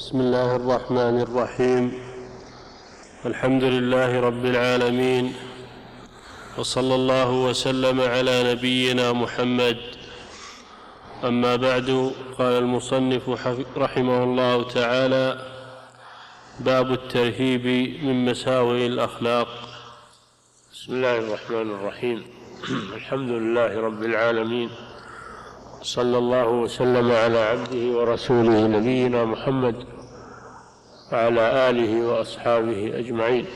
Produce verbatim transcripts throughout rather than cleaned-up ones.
بسم الله الرحمن الرحيم. الحمد لله رب العالمين، وصلى الله وسلم على نبينا محمد. أما بعد، قال المصنف رحمه الله تعالى: باب الترهيب من مساوئ الأخلاق. بسم الله الرحمن الرحيم. الحمد لله رب العالمين، صلى الله وسلم على عبده ورسوله نبينا محمد وعلى آله وأصحابه أجمعين.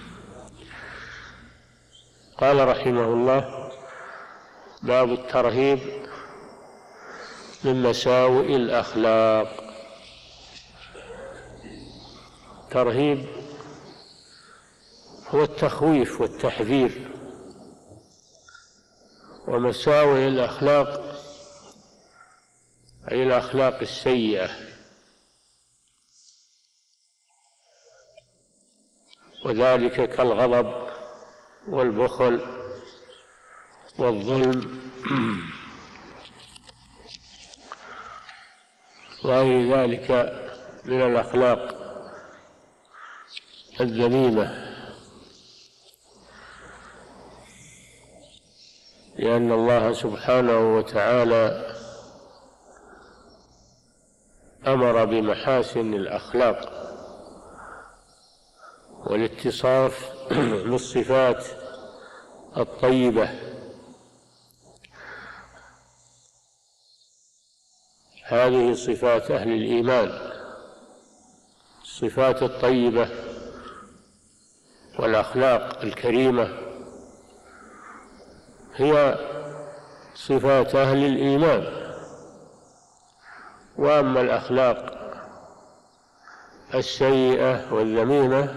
قال رحمه الله: باب الترهيب من مساوئ الأخلاق. ترهيب هو التخويف والتحذير، ومساوئ الأخلاق أي الأخلاق السيئة، وذلك كالغضب والبخل والظلم وغير ذلك من الأخلاق الذميمة، لأن الله سبحانه وتعالى أمر بمحاسن الأخلاق والاتصاف بالصفات الطيبة. هذه صفات أهل الإيمان، الصفات الطيبة والأخلاق الكريمة هي صفات أهل الإيمان. وأما الأخلاق السيئة والذميمة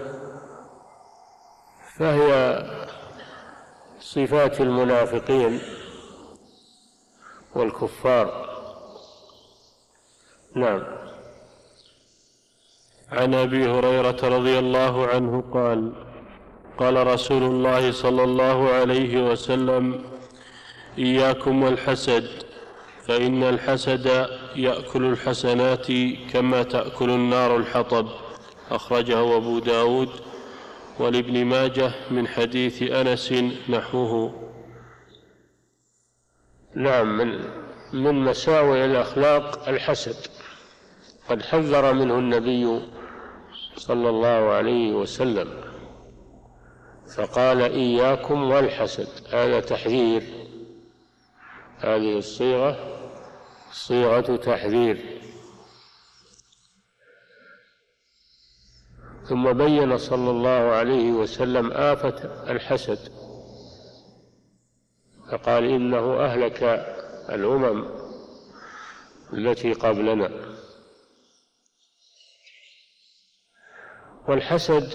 فهي صفات المنافقين والكفار. نعم. عن أبي هريرة رضي الله عنه قال: قال رسول الله صلى الله عليه وسلم: إياكم والحسد، فإن الحسد يأكل الحسنات كما تأكل النار الحطب. أخرجه أبو داود ولابن ماجه من حديث أنس نحوه. نعم. من, من مساوئ الأخلاق الحسد، قد حذر منه النبي صلى الله عليه وسلم، فقال: إياكم والحسد. هذا تحذير، هذه الصيغة صيغة تحذير. ثم بين صلى الله عليه وسلم آفة الحسد، فقال: إنه أهلك الأمم التي قبلنا. والحسد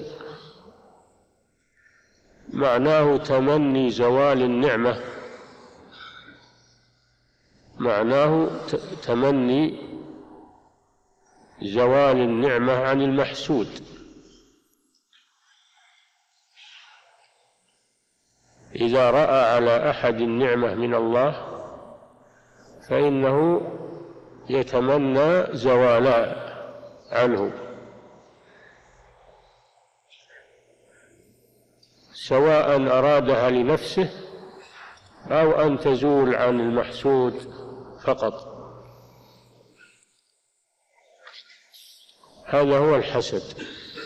معناه تمني زوال النعمة، معناه تمني زوال النعمة عن المحسود. إذا رأى على أحد النعمة من الله فإنه يتمنى زوالها عنه، سواء أرادها لنفسه أو أن تزول عن المحسود فقط. هذا هو الحسد.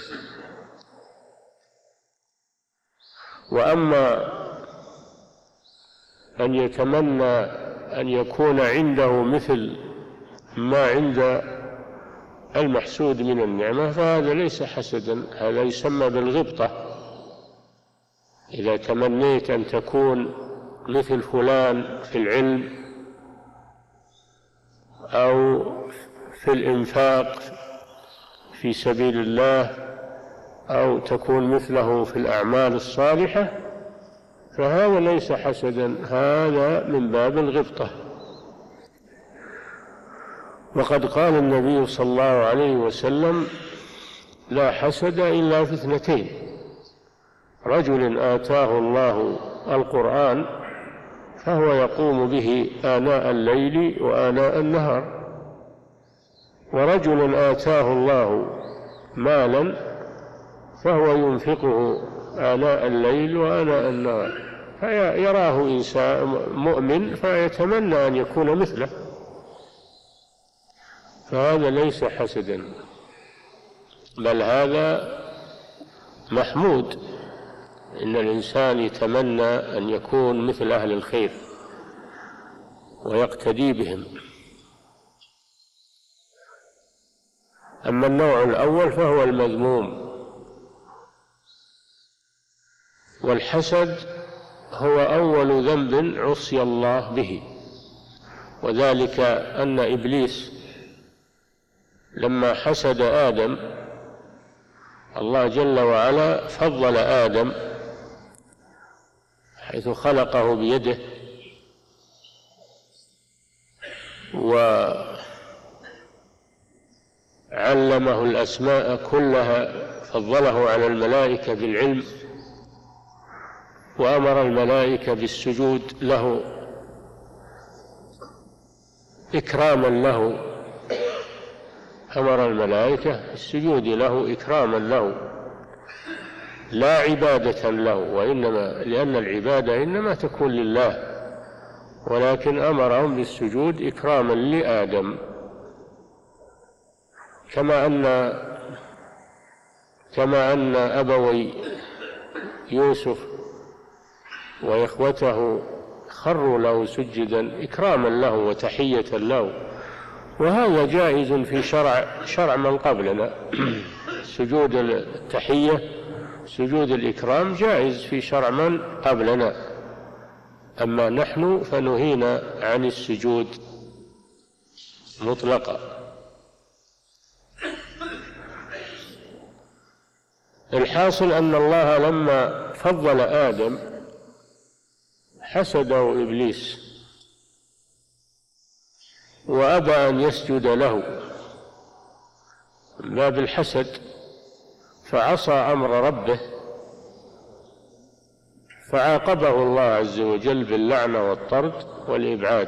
وأما أن يتمنى أن يكون عنده مثل ما عند المحسود من النعمة فهذا ليس حسدا، هذا يسمى بالغبطة. إذا تمنيت أن تكون مثل فلان في العلم أو في الإنفاق في سبيل الله أو تكون مثله في الأعمال الصالحة فهذا ليس حسدا، هذا من باب الغبطة. وقد قال النبي صلى الله عليه وسلم: لا حسد إلا في اثنتين: رجل آتاه الله القرآن فهو يقوم به آناء الليل وآناء النهار ورجل آتاه الله مالا فهو ينفقه آناء الليل وآناء النهار فيراه إنسان مؤمن فيتمنى أن يكون مثله، فهذا ليس حسدا، بل هذا محمود، إن الإنسان يتمنى أن يكون مثل أهل الخير ويقتدي بهم. أما النوع الأول فهو المذموم. والحسد هو أول ذنب عصي الله به، وذلك أن إبليس لما حسد آدم الله جل وعلا فضل آدم حيث خلقه بيده وعلمه الأسماء كلها، فضله على الملائكة بالعلم، وأمر الملائكة بالسجود له إكراما له، أمر الملائكة بالسجود له إكراما له لا عبادة له، وإنما لأن العبادة إنما تكون لله، ولكن أمرهم بالسجود إكراما لآدم. كما أن كما أن أبوي يوسف وإخوته خروا له سجدا إكراما له وتحية له، وهذا جائز في شرع شرع من قبلنا. سجود التحية سجود الإكرام جائز في شرع من قبلنا، أما نحن فنهينا عن السجود مطلقا. الحاصل أن الله لما فضل آدم حسده إبليس وأبى أن يسجد له من باب الحسد، فعصى أمر ربه فعاقبه الله عز وجل باللعنة والطرد والإبعاد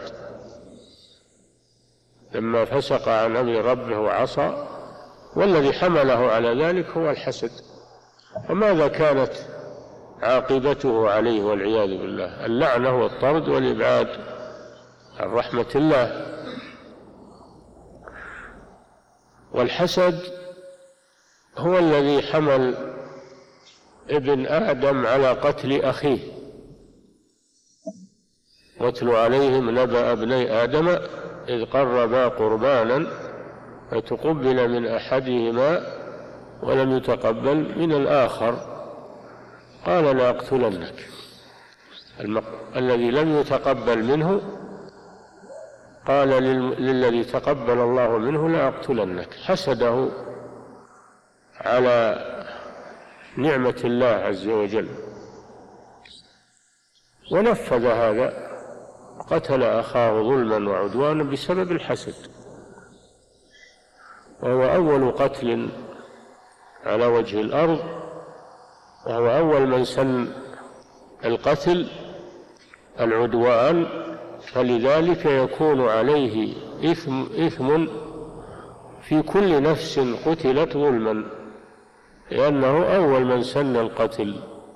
لما فسق عن أمر ربه وعصى، والذي حمله على ذلك هو الحسد. وماذا كانت عاقبته عليه والعياذ بالله؟ اللعنة والطرد والإبعاد عن رحمة الله. والحسد هو الذي حمل ابن آدم على قتل أخيه. واتل عليهم نبأ ابني آدم إذ قربا قربانا فتقبل من أحدهما ولم يتقبل من الآخر قال لأقتلنك. المق... الذي لم يتقبل منه قال لل... للذي تقبل الله منه لأقتلنك، حسده على نعمة الله عز وجل ونفذ هذا، قتل أخاه ظلما وعدوانا بسبب الحسد، وهو أول قتل على وجه الأرض، وهو أول من سن القتل العدوان، فلذلك يكون عليه إثم, إثم في كل نفس قتلت ظلما، لأنه أول من سن القتل،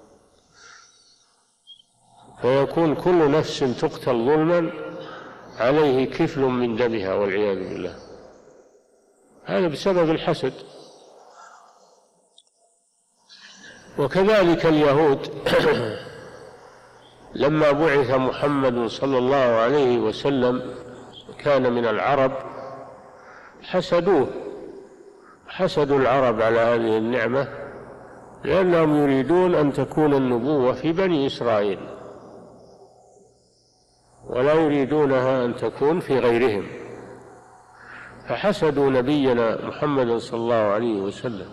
فيكون كل نفس تقتل ظلما عليه كفل من دمها والعياذ بالله، هذا بسبب الحسد. وكذلك اليهود لما بعث محمد صلى الله عليه وسلم كان من العرب حسدوه، حسدوا العرب على هذه النعمة، لأنهم يريدون أن تكون النبوة في بني إسرائيل ولا يريدونها أن تكون في غيرهم، فحسدوا نبينا محمد صلى الله عليه وسلم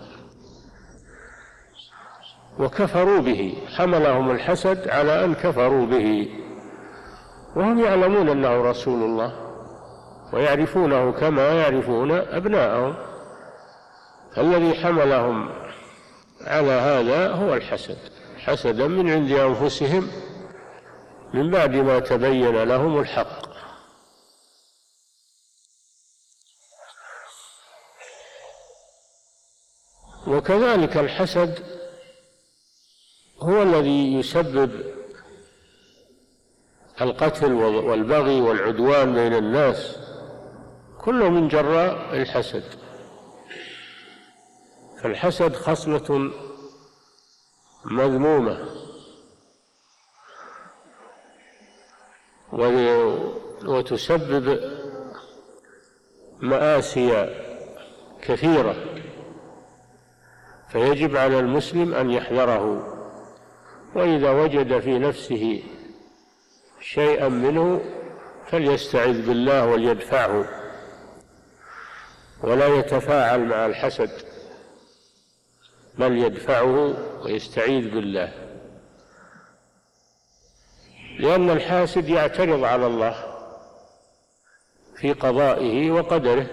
وكفروا به، حملهم الحسد على أن كفروا به، وهم يعلمون أنه رسول الله ويعرفونه كما يعرفون أبناءهم، فالذي حملهم على هذا هو الحسد، حسدا من عند أنفسهم من بعد ما تبين لهم الحق. وكذلك الحسد هو الذي يسبب القتل والبغي والعدوان بين الناس، كله من جراء الحسد. فالحسد خصلة مذمومة وتسبب مآسي كثيرة، فيجب على المسلم أن يحذره، وإذا وجد في نفسه شيئا منه فليستعذ بالله وليدفعه، ولا يتفاعل مع الحسد، بل يدفعه ويستعيذ بالله، لأن الحاسد يعترض على الله في قضائه وقدره،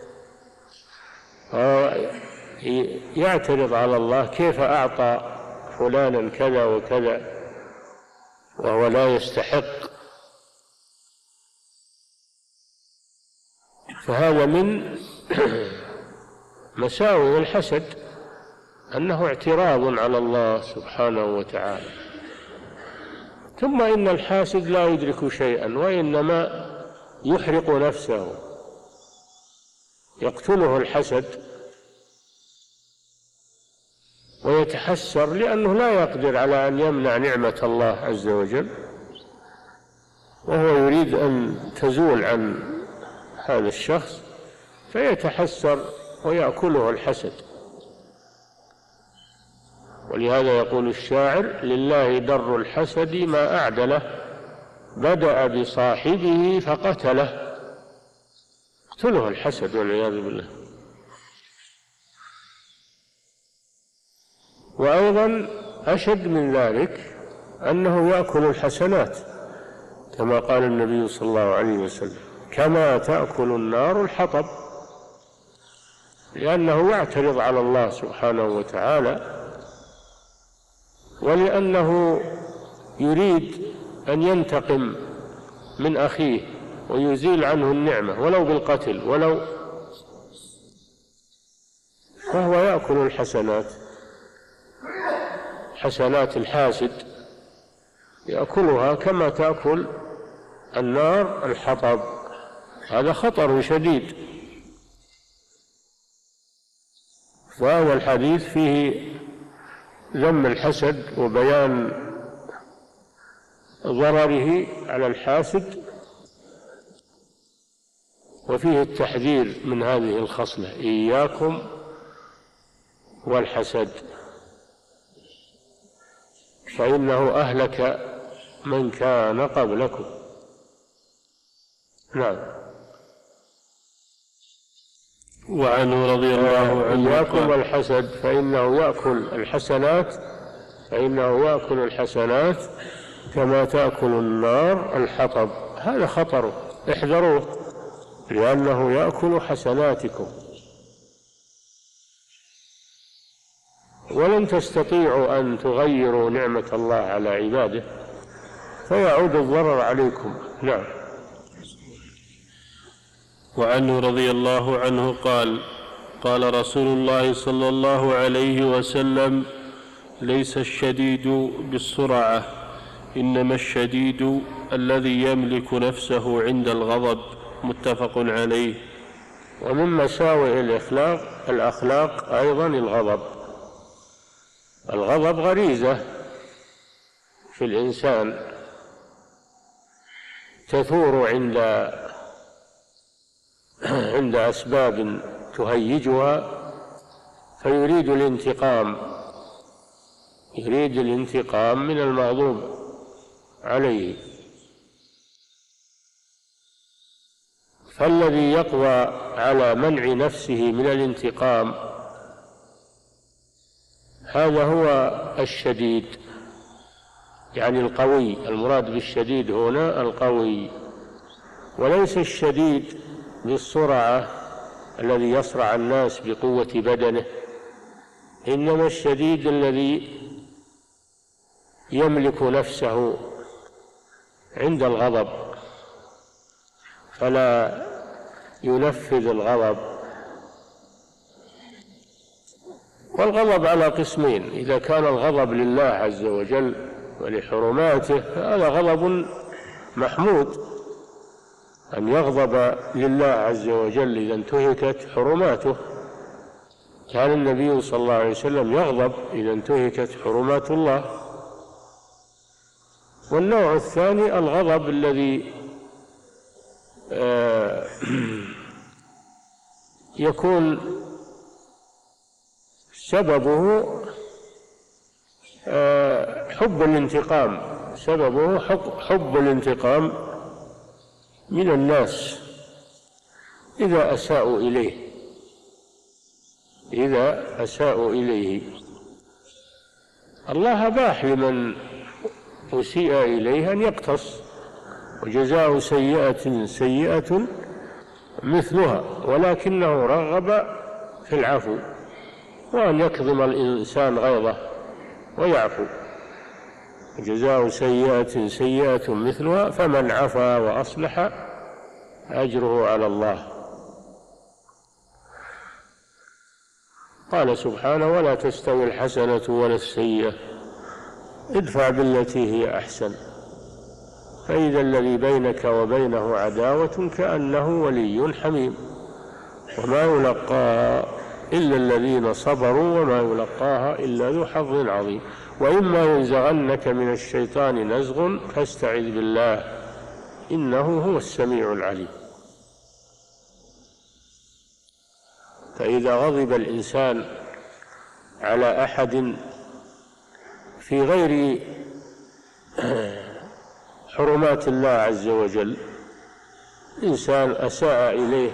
يعترض على الله كيف أعطى فلانا كذا وكذا وهو لا يستحق. فهذا من مساوئ الحسد، أنه اعتراض على الله سبحانه وتعالى. ثم إن الحاسد لا يدرك شيئا، وإنما يحرق نفسه، يقتله الحسد ويتحسر لأنه لا يقدر على أن يمنع نعمة الله عز وجل، وهو يريد أن تزول عن هذا الشخص، فيتحسر ويأكله الحسد. ولهذا يقول الشاعر: لله در الحسد ما أعدله، بدأ بصاحبه فقتله. اقتله الحسد والعياذ بالله. وأيضا أشد من ذلك أنه يأكل الحسنات، كما قال النبي صلى الله عليه وسلم: كما تأكل النار الحطب، لأنه يعترض على الله سبحانه وتعالى، ولأنه يريد أن ينتقم من أخيه ويزيل عنه النعمة ولو بالقتل، ولو فهو يأكل الحسنات، حسنات الحاسد يأكلها كما تأكل النار الحطب. هذا خطر شديد. وهذا الحديث فيه ذم الحسد وبيان ضرره على الحاسد، وفيه التحذير من هذه الخصلة: إياكم والحسد فإنه أهلك من كان قبلكم. نعم. وعنه رضي الله عنه: إياكم والحسد فإنه يأكل الحسنات فإنه يأكل الحسنات كما تأكل النار الحطب. هذا خطره، احذروه، لأنه يأكل حسناتكم، ولن تستطيعوا أن تغيروا نعمة الله على عباده، فيعود الضرر عليكم. نعم. وعنه رضي الله عنه قال: قال رسول الله صلى الله عليه وسلم: ليس الشديد بالسرعة، إنما الشديد الذي يملك نفسه عند الغضب. متفق عليه. ومن مساوئ الأخلاق الأخلاق أيضا الغضب. الغضب غريزة في الإنسان تثور عند عند أسباب تهيجها، فيريد الانتقام يريد الانتقام من المغضوب عليه. فالذي يقوى على منع نفسه من الانتقام هذا هو الشديد، يعني القوي. المراد بالشديد هنا القوي، وليس الشديد بالسرعة الذي يصرع الناس بقوة بدنه، إنما الشديد الذي يملك نفسه عند الغضب فلا ينفذ الغضب. والغضب على قسمين: إذا كان الغضب لله عز وجل ولحرماته فهذا غضب محمود، أن يغضب لله عز وجل إذا انتهكت حرماته. كان النبي صلى الله عليه وسلم يغضب إذا انتهكت حرمات الله. والنوع الثاني الغضب الذي يكون سببه حب الانتقام، سببه حب الانتقام من الناس إذا أساءوا إليه إذا أساءوا إليه الله أباح لمن أسيء إليه أن يقتص، وجزاء سيئة سيئة مثلها، ولكنه رغب في العفو وأن يكظم الإنسان غيظه ويعفو. جزاء سيئة سيئة مثلها فمن عفا وأصلح أجره على الله. قال سبحانه: ولا تستوي الحسنة ولا السيئة ادفع بالتي هي أحسن فإذا الذي بينك وبينه عداوة كأنه ولي حميم وما يلقاها إلا الذين صبروا وما يلقاها إلا ذو حظ عظيم وإما ينزغنك من الشيطان نزغ فاستعذ بالله إنه هو السميع العليم. فإذا غضب الإنسان على أحد في غير حرمات الله عز وجل، إنسان أساء إليه،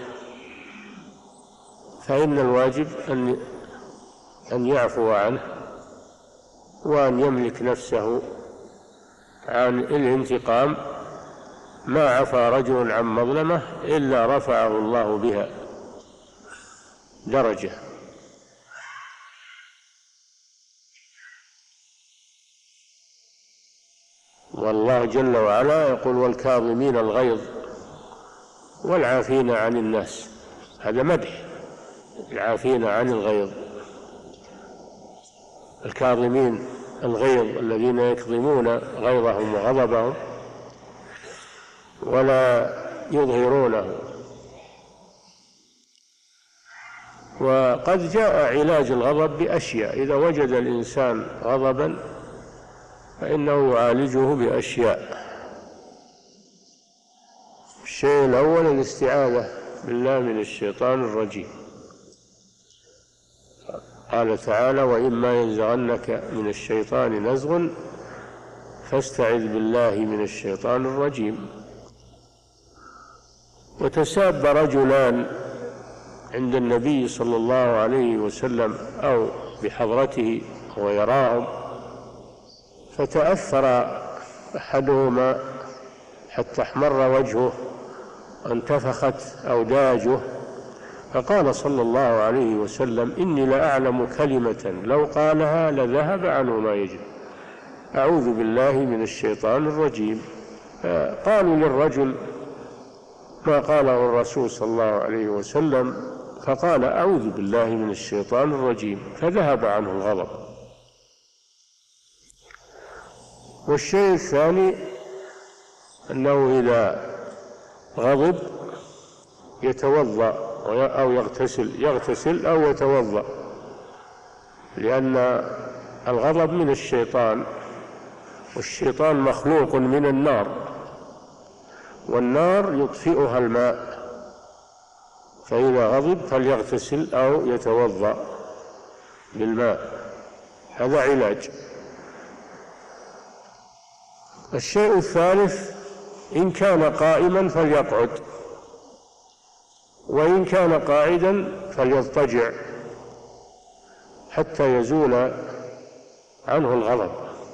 فإن الواجب أن أن يعفو عنه وأن يملك نفسه عن الانتقام. ما عفا رجل عن مظلمة إلا رفعه الله بها درجة. والله جل وعلا يقول: والكاظمين الغيظ والعافين عن الناس. هذا مدح، العافين عن الغيظ. الكاظمين الغيظ الذين يكظمون غيظهم وغضبهم ولا يظهرونه. وقد جاء علاج الغضب بأشياء، إذا وجد الإنسان غضبا فإنه يعالجه بأشياء. الشيء الأول الاستعاذة بالله من الشيطان الرجيم. قال تعالى: وإما ينزغنك من الشيطان نزغ فاستعذ بالله من الشيطان الرجيم. وتساب رجلان عند النبي صلى الله عليه وسلم أو بحضرته ويراهم، فتأثر أحدهما حتى احمر وجهه وانتفخت أوداجه، فقال صلى الله عليه وسلم: إني لأعلم كلمة لو قالها لذهب عنه ما يجب، أعوذ بالله من الشيطان الرجيم. قالوا للرجل ما قاله الرسول صلى الله عليه وسلم، فقال: أعوذ بالله من الشيطان الرجيم، فذهب عنه الغضب. والشيء الثاني أنه إذا غضب يتوضأ أو يغتسل يغتسل أو يتوضأ، لأن الغضب من الشيطان، والشيطان مخلوق من النار، والنار يطفئها الماء، فإذا غضب فليغتسل أو يتوضأ بالماء. هذا علاج. الشيء الثالث: إن كان قائما فليقعد، وإن كان قاعدا فليضطجع حتى يزول عنه الغضب.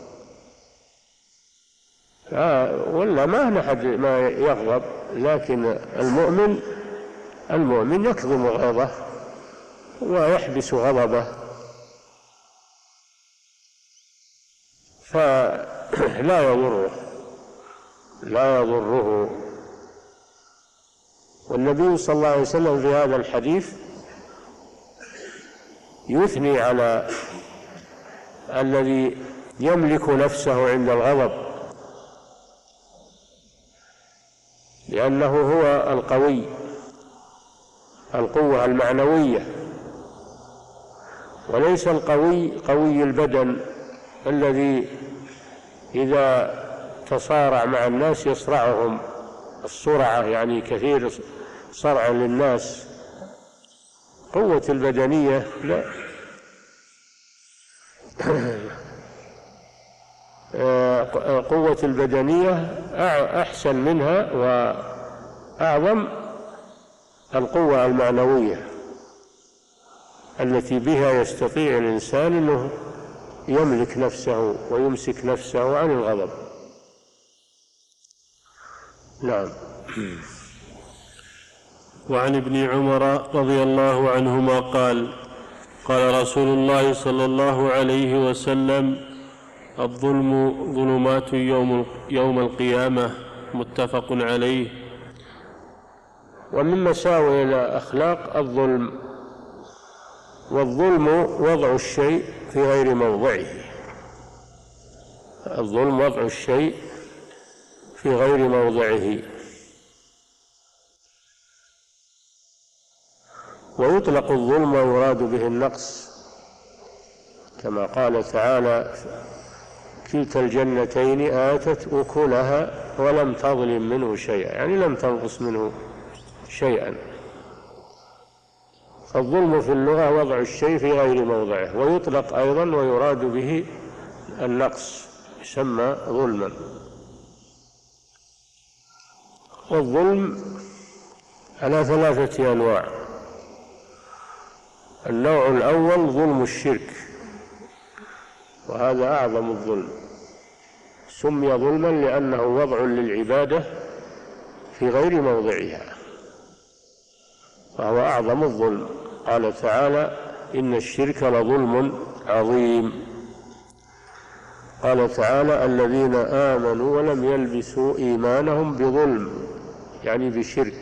ولا ما نحد ما يغضب، لكن المؤمن المؤمن يكظم غضبه ويحبس غضبه، فلا يضره لا يضره والنبي صلى الله عليه وسلم في هذا الحديث يثني على الذي يملك نفسه عند الغضب، لأنه هو القوي، القوة المعنوية، وليس القوي قوي البدن الذي إذا تصارع مع الناس يصرعهم الصرعة، يعني كثير صرع للناس. قوة البدنية لا قوة البدنية أحسن منها وأعظم القوة المعنوية التي بها يستطيع الإنسان أنه يملك نفسه ويمسك نفسه عن الغضب. نعم. وعن ابن عمر رضي الله عنهما قال قال رسول الله صلى الله عليه وسلم: الظلم ظلمات يوم, يوم القيامة، متفق عليه. ومن مساوئ الأخلاق الظلم، والظلم وضع الشيء في غير موضعه. الظلم وضع الشيء في غير موضعه. ويطلق الظلم ويراد به النقص، كما قال تعالى: كلتا الجنتين آتت أكلها ولم تظلم منه شيئا، يعني لم تنقص منه شيئا. فالظلم في اللغة وضع الشيء في غير موضعه، ويطلق أيضا ويراد به النقص، يسمى ظلما. والظلم على ثلاثة أنواع. النوع الأول ظلم الشرك، وهذا أعظم الظلم، سمي ظلما لأنه وضع للعبادة في غير موضعها، وهو أعظم الظلم. قال تعالى: إن الشرك لظلم عظيم. قال تعالى: الذين آمنوا ولم يلبسوا إيمانهم بظلم، يعني بشرك،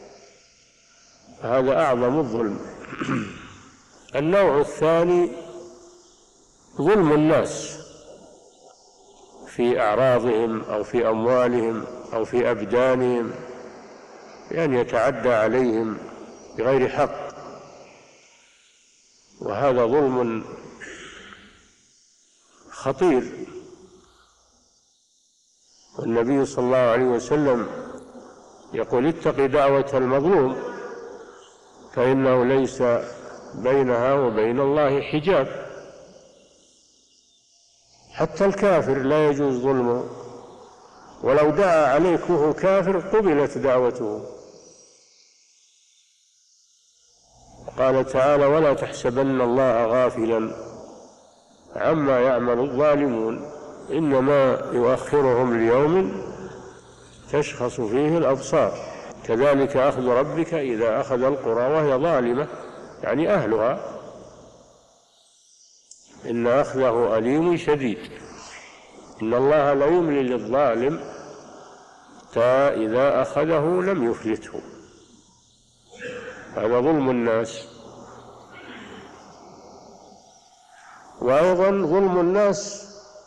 هذا أعظم الظلم. النوع الثاني ظلم الناس في أعراضهم أو في أموالهم أو في أبدانهم، بأن يتعدى عليهم بغير حق، وهذا ظلم خطير. والنبي صلى الله عليه وسلم يقول: اتق دعوة المظلوم فإنه ليس بينها وبين الله حجاب. حتى الكافر لا يجوز ظلمه، ولو دعا عليك وهو كافر قبلت دعوته. قال تعالى: ولا تحسبن الله غافلا عما يعمل الظالمون، إنما يؤخرهم ليوم تشخص فيه الأبصار، كذلك أخذ ربك إذا أخذ القرى وهي ظالمة، يعني أهلها، إن أخذه أليم شديد. إن الله لا يملي للظالم حتى إذا أخذه لم يفلته. هذا ظلم الناس. وأيضا ظلم الناس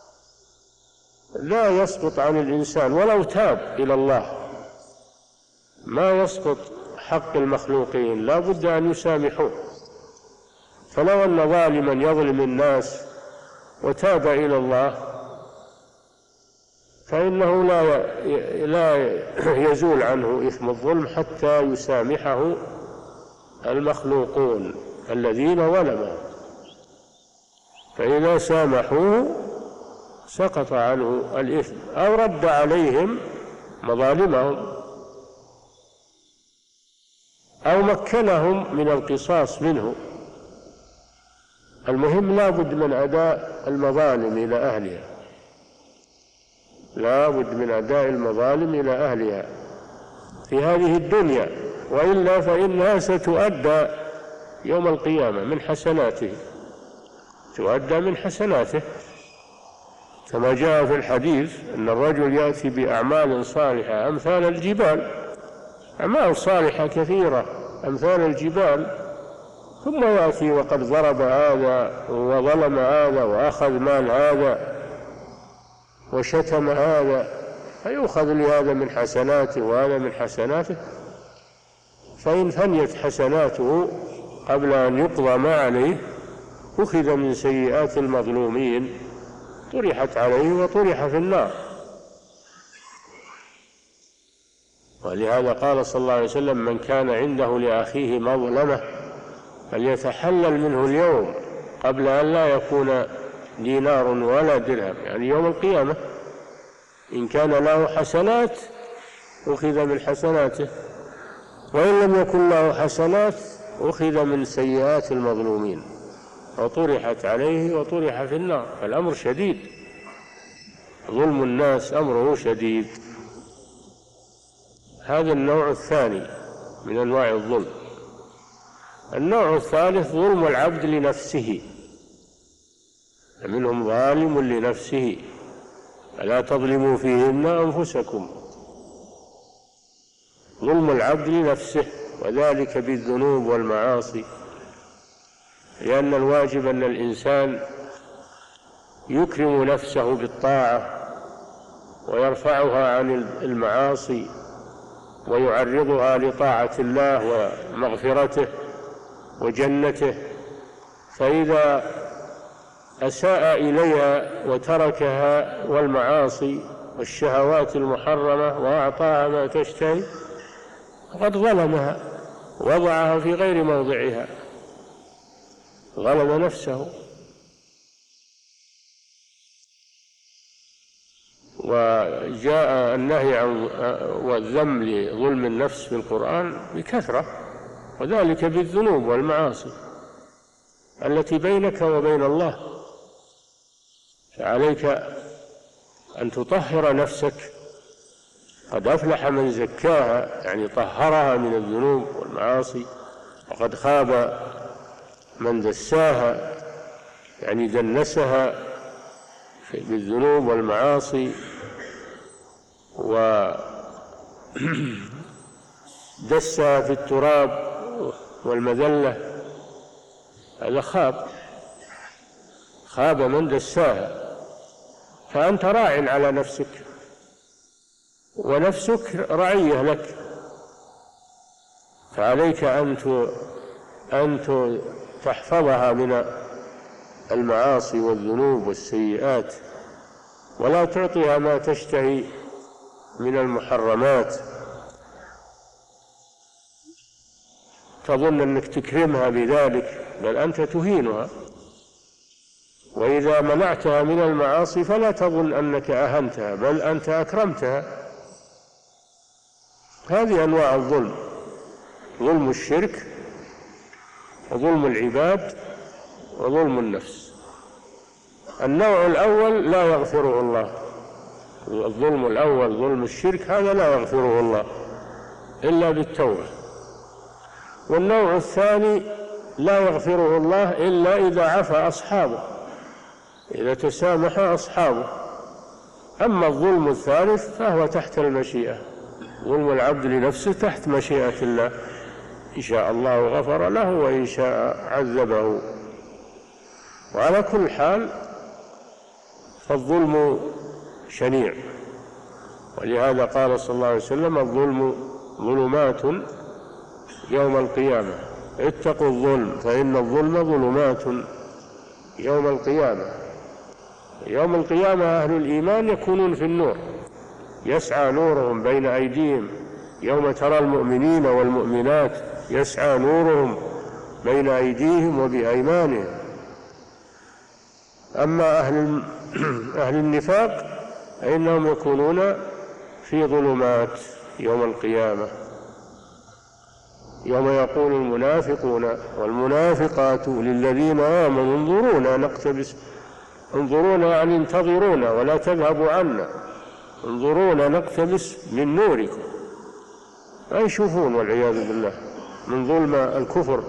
لا يسقط عن الإنسان ولو تاب إلى الله، ما يسقط حق المخلوقين، لا بد أن يسامحوه. فلو أن ظالما يظلم الناس وتاب إلى الله فإنه لا لا يزول عنه إثم الظلم حتى يسامحه المخلوقون الذين ظلموا، فإذا سامحوه سقط عنه الإثم أو رد عليهم مظالمهم أو مكنهم من القصاص منه. المهم لا بد من أداء المظالم إلى أهلها، لا بد من أداء المظالم إلى أهلها في هذه الدنيا، وإلا فإنها ستؤدى يوم القيامة من حسناته، تؤدى من حسناته، كما جاء في الحديث أن الرجل يأتي بأعمال صالحة أمثال الجبال، أعمال صالحة كثيرة أمثال الجبال، ثم يأتي وقد ضرب هذا وظلم هذا وأخذ مال هذا وشتم هذا، فيؤخذ لهذا من حسناته وهذا من حسناته، فإن فنيت حسناته قبل أن يقضى ما عليه أخذ من سيئات المظلومين طرحت عليه وطرح في النار. ولهذا قال صلى الله عليه وسلم: من كان عنده لأخيه مظلمة فليتحلل منه اليوم قبل أن لا يكون دينار ولا درهم، يعني يوم القيامة. إن كان له حسنات أخذ من حسناته، وإن لم يكن له حسنات أخذ من سيئات المظلومين وطرحت عليه وطرح في النار. فالأمر شديد، ظلم الناس أمره شديد. هذا النوع الثاني من أنواع الظلم. النوع الثالث ظلم العبد لنفسه، منهم ظالم لنفسه فلا تظلموا فيهن أنفسكم. ظلم العبد لنفسه، وذلك بالذنوب والمعاصي، لأن الواجب أن الإنسان يكرم نفسه بالطاعة ويرفعها عن المعاصي ويعرضها لطاعة الله ومغفرته وجنته. فإذا أساء إليها وتركها والمعاصي والشهوات المحرمة وأعطاها ما تشتهي فقد ظلمها، وضعها في غير موضعها، ظلم نفسه. وجاء النهي عن والذم لظلم النفس في القرآن بكثرة، وذلك بالذنوب والمعاصي التي بينك وبين الله. فعليك أن تطهر نفسك. قد أفلح من زكاها، يعني طهرها من الذنوب والمعاصي، وقد خاب من دساها، يعني دنسها بالذنوب والمعاصي ودسها في التراب والمذلة. هذا خاب خاب من دساها. فأنت راع على نفسك، ونفسك رعية لك، فعليك أن تحفظها من المعاصي والذنوب والسيئات، ولا تعطيها ما تشتهي من المحرمات، تظن أنك تكرمها بذلك، بل أنت تهينها. وإذا منعتها من المعاصي فلا تظن أنك أهنتها، بل أنت أكرمتها. هذه أنواع الظلم: ظلم الشرك، وظلم العباد، وظلم النفس. النوع الأول لا يغفره الله، الظلم الأول ظلم الشرك، هذا لا يغفره الله إلا بالتوبة. والنوع الثاني لا يغفره الله إلا إذا عفى أصحابه، إذا تسامح أصحابه. أما الظلم الثالث فهو تحت المشيئة، ظلم العبد لنفسه تحت مشيئة الله، إن شاء الله غفر له وإن شاء عذبه. وعلى كل حال فالظلم شنيع، ولهذا قال صلى الله عليه وسلم: الظلم ظلمات يوم القيامة، اتقوا الظلم فإن الظلم ظلمات يوم القيامة. يوم القيامة أهل الإيمان يكونون في النور، يسعى نورهم بين أيديهم. يوم ترى المؤمنين والمؤمنات يسعى نورهم بين أيديهم وبأيمانهم. أما أهل أهل النفاق فإنهم يكونون في ظلمات يوم القيامة. يوم يقول المنافقون والمنافقات للذين آمنوا انظرونا نقتبس، انظرونا يعني انتظرونا ولا تذهبوا عنا، انظرونا نقتبس من نوركم. لا يشوفون والعياذ بالله من ظلم الكفر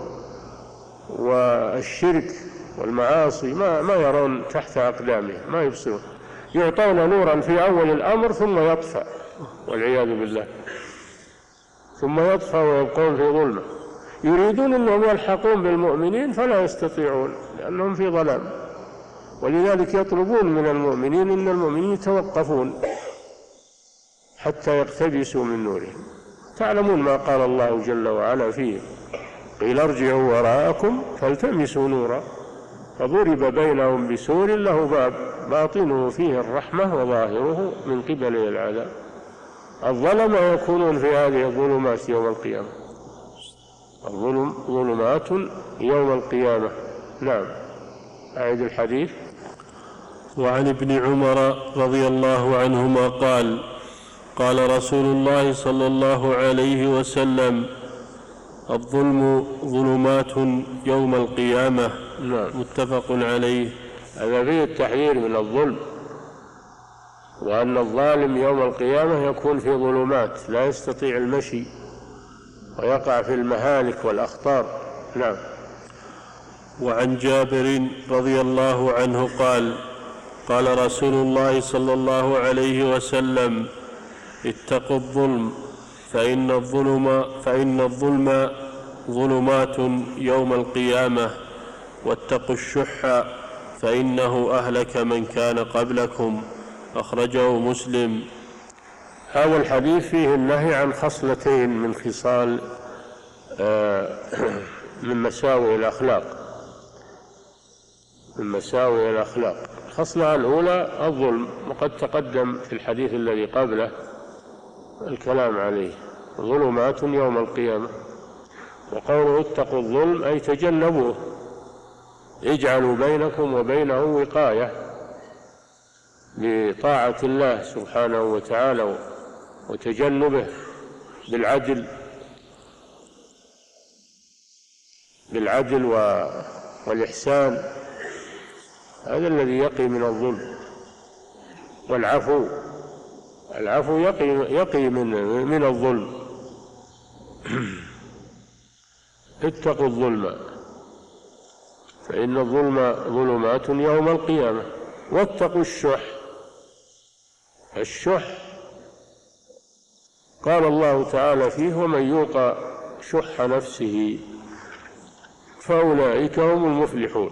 والشرك والمعاصي، ما ما يرون تحت أقدامهم، ما يبصرون. يعطون نورا في أول الأمر ثم يطفأ والعياذ بالله، ثم يطفأ ويبقون في ظلمة. يريدون أنهم يلحقون بالمؤمنين فلا يستطيعون لأنهم في ظلام، ولذلك يطلبون من المؤمنين أن المؤمنين يتوقفون حتى يقتبسوا من نورهم. تعلمون ما قال الله جل وعلا فيه: قيل ارجعوا وراءكم فالتمسوا نورا فضرب بينهم بسور له باب باطنه فيه الرحمة وظاهره من قبله العذاب. الظلمة يكونون في هذه الظلمات يوم القيامة، الظلم ظلمات يوم القيامة. نعم. أعيد الحديث. وعن ابن عمر رضي الله عنهما قال: قال رسول الله صلى الله عليه وسلم: الظلم ظلمات يوم القيامة. نعم. متفق عليه. هذا فيه التحذير من الظلم، وأن الظالم يوم القيامة يكون في ظلمات لا يستطيع المشي ويقع في المهالك والأخطار. نعم. وعن جابر رضي الله عنه قال: قال رسول الله صلى الله عليه وسلم: اتقوا الظلم فإن الظلم فإن الظلم ظلمات يوم القيامة، واتقوا الشح فإنه أهلك من كان قبلكم. أخرجه مسلم. هذا الحديث فيه النهي عن خصلتين من خصال من مساوئ الأخلاق من مساوئ الأخلاق الخصلة الأولى الظلم، وقد تقدم في الحديث الذي قبله الكلام عليه: ظلمات يوم القيامة. وقوله اتقوا الظلم أي تجنبوه، اجعلوا بينكم وبينه وقاية بطاعة الله سبحانه وتعالى وتجنبه بالعدل بالعدل والإحسان. هذا الذي يقي من الظلم. والعفو العفو يقي, يقي من, من الظلم. اتقوا الظلم فإن الظلم ظلمات يوم القيامة. واتقوا الشح. الشح قال الله تعالى فيه: ومن يوق شح نفسه فأولئك هم المفلحون.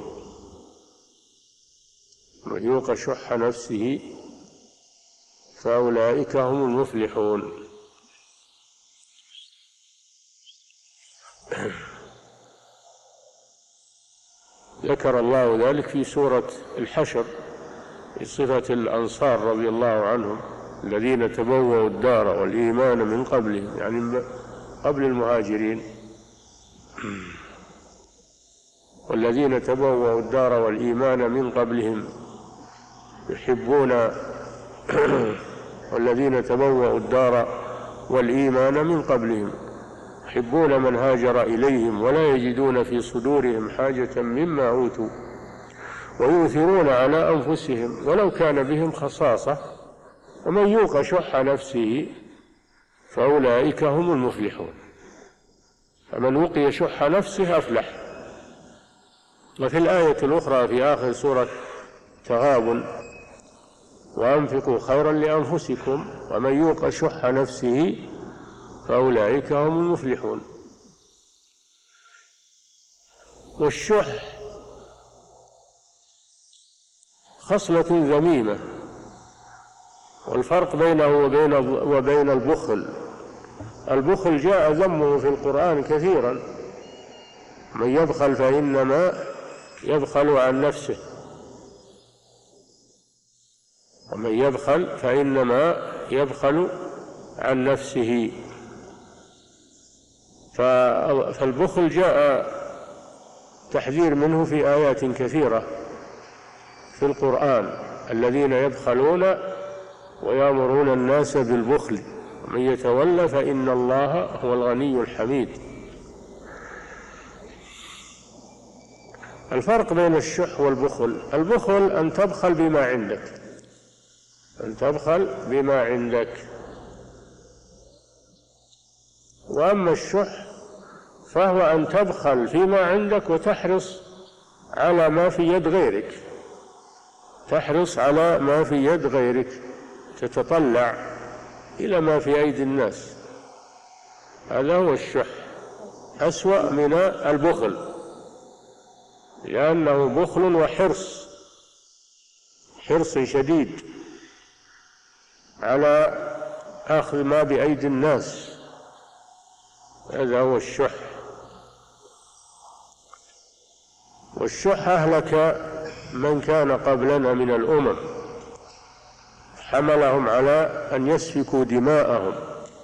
من يوق شح نفسه فأولئك هم المفلحون. ذكر الله ذلك في سورة الحشر بصفة الأنصار رضي الله عنهم الذين تبوأوا الدار والإيمان من قبلهم، يعني قبل المهاجرين. والذين تبوأوا الدار والإيمان من قبلهم يحبون والذين تبوأوا الدار والإيمان من قبلهم يحبون من هاجر إليهم ولا يجدون في صدورهم حاجة مما أوتوا ويؤثرون على أنفسهم ولو كان بهم خصاصة ومن يوق شح نفسه فأولئك هم المفلحون. فمن وقي شح نفسه أفلح. وفي الآية الأخرى في آخر سورة تغابن: وأنفقوا خيرا لأنفسكم ومن يوق شح نفسه فأولئك هم المفلحون. والشح خصلة ذميمة، والفرق بينه وبين وبين البخل: البخل جاء ذمه في القرآن كثيرا: من يبخل فإنما يبخل عن نفسه، ومن يبخل فإنما يبخل عن نفسه. فالبخل جاء تحذير منه في آيات كثيرة في القرآن: الذين يبخلون ويأمرون الناس بالبخل ومن يتولى فإن الله هو الغني الحميد. الفرق بين الشح والبخل: البخل أن تبخل بما عندك أن تبخل بما عندك وأما الشح فهو أن تبخل فيما عندك وتحرص على ما في يد غيرك تحرص على ما في يد غيرك تتطلع إلى ما في أيدي الناس. هذا هو الشح. أسوأ من البخل، لأنه بخل وحرص، حرص شديد على أخذ ما بأيدي الناس، هذا هو الشح. والشح أهلك من كان قبلنا من الأمم، حملهم على أن يسفكوا دماءهم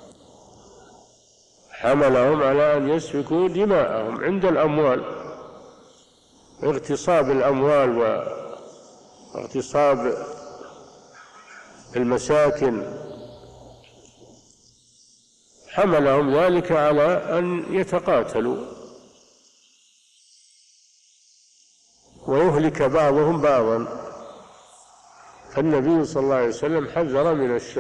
حملهم على أن يسفكوا دماءهم عند الأموال، اغتصاب الأموال واغتصاب المساكن، حملهم ذلك على أن يتقاتلوا ويهلك بعضهم بعضا. فالنبي صلى الله عليه وسلم حذر من الشح،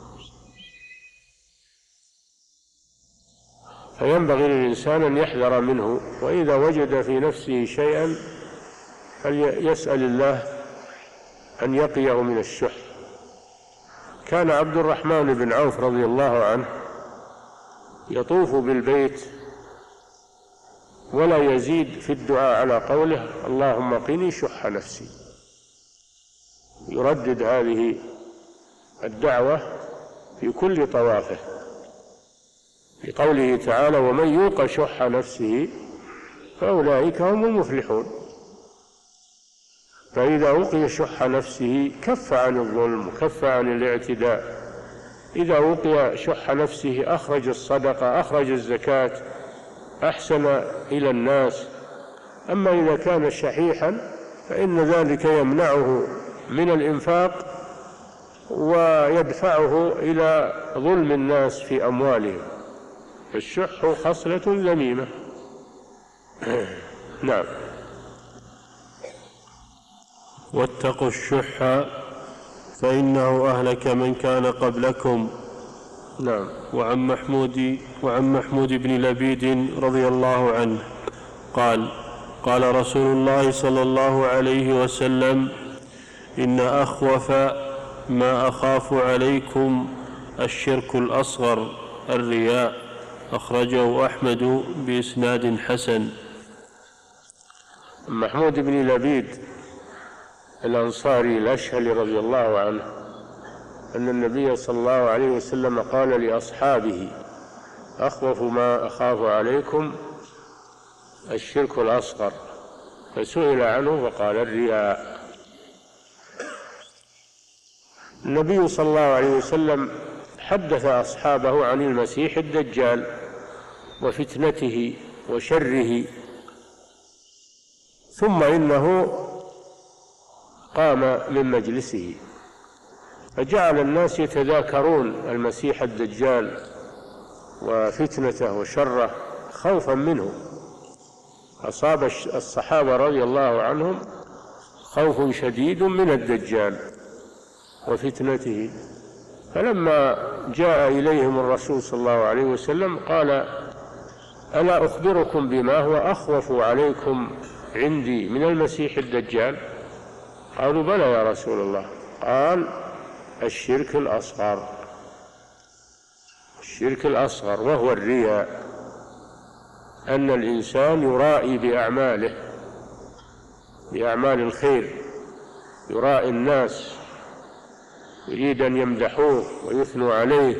فينبغي للإنسان أن يحذر منه، وإذا وجد في نفسه شيئا فليسأل الله أن يقيه من الشح. كان عبد الرحمن بن عوف رضي الله عنه يطوف بالبيت ولا يزيد في الدعاء على قوله اللهم قني شح نفسي، يردد هذه الدعوة في كل طوافه، لقوله تعالى ومن يوق شح نفسه فأولئك هم المفلحون. فإذا وقي شح نفسه كف عن الظلم وكف عن الاعتداء. إذا وقي شح نفسه أخرج الصدقة، أخرج الزكاة، أحسن إلى الناس. أما إذا كان شحيحا فإن ذلك يمنعه من الإنفاق ويدفعه إلى ظلم الناس في أموالهم. الشح خصلة ذميمة. نعم. واتقوا الشح فإنه أهلك من كان قبلكم. نعم. وعن محمود وعن محمود بن لبيد رضي الله عنه قال قال رسول الله صلى الله عليه وسلم إن أخوف ما أخاف عليكم الشرك الأصغر الرياء، أخرجه أحمد بإسناد حسن. محمود بن لبيد الأنصاري الأشهلي رضي الله عنه أن النبي صلى الله عليه وسلم قال لأصحابه أخوف ما أخاف عليكم الشرك الأصغر، فسئل عنه فقال الرياء. النبي صلى الله عليه وسلم حدث أصحابه عن المسيح الدجال وفتنته وشره، ثم إنه قام من مجلسه فجعل الناس يتذاكرون المسيح الدجال وفتنته وشره خوفا منه. أصاب الصحابة رضي الله عنهم خوف شديد من الدجال وفتنته، فلما جاء إليهم الرسول صلى الله عليه وسلم قال ألا أخبركم بما هو أخوف عليكم عندي من المسيح الدجال؟ قالوا بلى يا رسول الله. قال الشرك الأصغر، الشرك الأصغر وهو الرياء، أن الإنسان يرائي بأعماله، بأعمال الخير، يرائي الناس، يريد أن يمدحوه ويثنوا عليه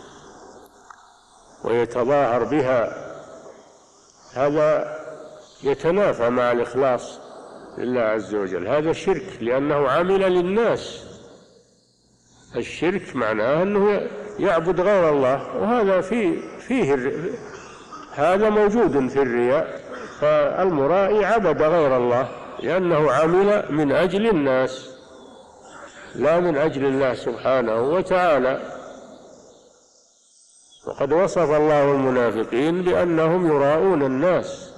ويتظاهر بها، هذا يتنافى مع الإخلاص لله عز وجل، هذا شرك لأنه عمل للناس. الشرك معناه أنه يعبد غير الله، وهذا فيه, فيه هذا موجود في الرياء. فالمرائي عبد غير الله لأنه عمل من أجل الناس لا من أجل الله سبحانه وتعالى. وقد وصف الله المنافقين بأنهم يراءون الناس،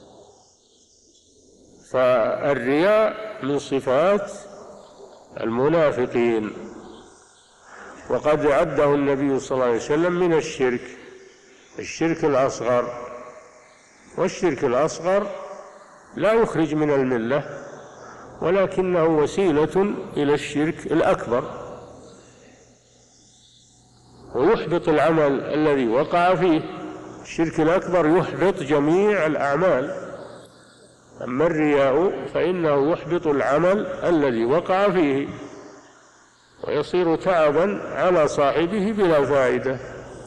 فالرياء من صفات المنافقين، وقد عده النبي صلى الله عليه وسلم من الشرك، الشرك الأصغر. والشرك الأصغر لا يخرج من الملة، ولكنه وسيلة إلى الشرك الأكبر، ويحبط العمل الذي وقع فيه. الشرك الأكبر يحبط جميع الأعمال، أما الرياء فإنه يحبط العمل الذي وقع فيه ويصير تعبا على صاحبه بلا فائدة.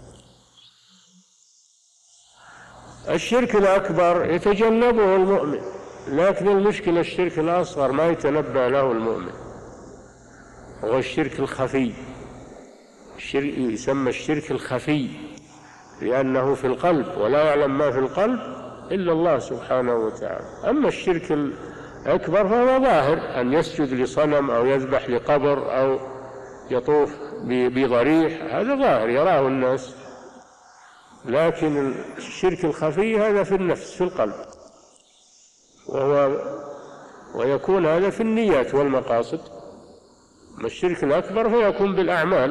الشرك الأكبر يتجنبه المؤمن، لكن المشكلة الشرك الأصغر ما يتنبه له المؤمن، هو الشرك الخفي. الشرك يسمى الشرك الخفي لأنه في القلب، ولا يعلم ما في القلب إلا الله سبحانه وتعالى. أما الشرك الأكبر فهو ظاهر، أن يسجد لصنم أو يذبح لقبر أو يطوف بضريح، هذا ظاهر يراه الناس. لكن الشرك الخفي هذا في النفس في القلب، وهو ويكون هذا في النيات والمقاصد. أما الشرك الأكبر فيكون بالأعمال.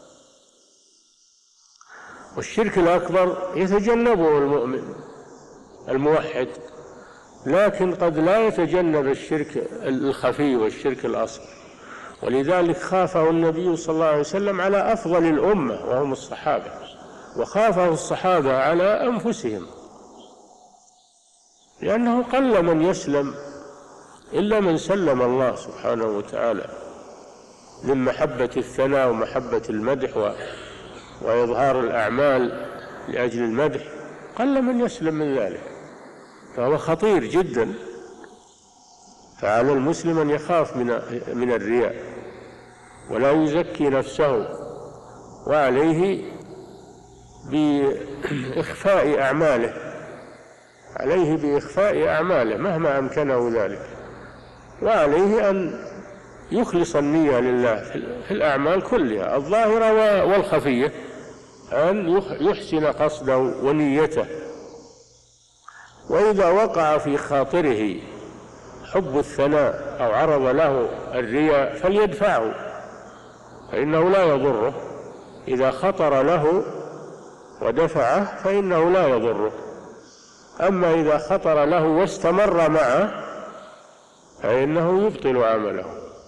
والشرك الأكبر يتجنبه المؤمن الموحد، لكن قد لا يتجنب الشرك الخفي والشرك الأصغر، ولذلك خافه النبي صلى الله عليه وسلم على أفضل الأمة وهم الصحابة، وخافه الصحابة على أنفسهم، لأنه قل من يسلم إلا من سلم الله سبحانه وتعالى من محبة الثناء ومحبة المدح وإظهار الأعمال لأجل المدح، قل من يسلم من ذلك، فهو خطير جدا. فعلى المسلم أن يخاف من من الرياء ولا يزكي نفسه، وعليه بإخفاء أعماله عليه بإخفاء أعماله مهما أمكنه ذلك، وعليه أن يخلص النية لله في الأعمال كلها الظاهرة والخفية، أن يحسن قصده ونيته. وإذا وقع في خاطره حب الثناء أو عرض له الرياء فليدفعه، فإنه لا يضره. إذا خطر له ودفعه فإنه لا يضره. أما إذا خطر له واستمر معه فإنه يبطل عمله،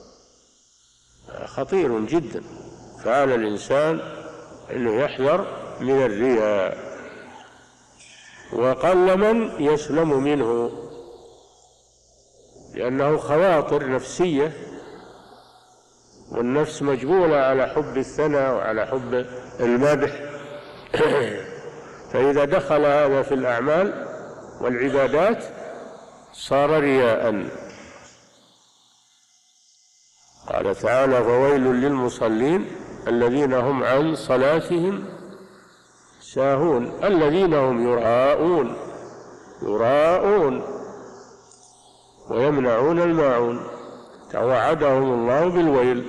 خطير جدا. فعلى الإنسان أنه يحذر من الرياء، وقل من يسلم منه، لأنه خواطر نفسية، والنفس مجبولة على حب الثناء وعلى حب المدح. فإذا دخل هذا في الأعمال والعبادات صار رياء. قال تعالى: فويل للمصلين الذين هم عن صلاتهم ساهون الذين هم يراءون يراءون ويمنعون الماعون توعدهم الله بالويل.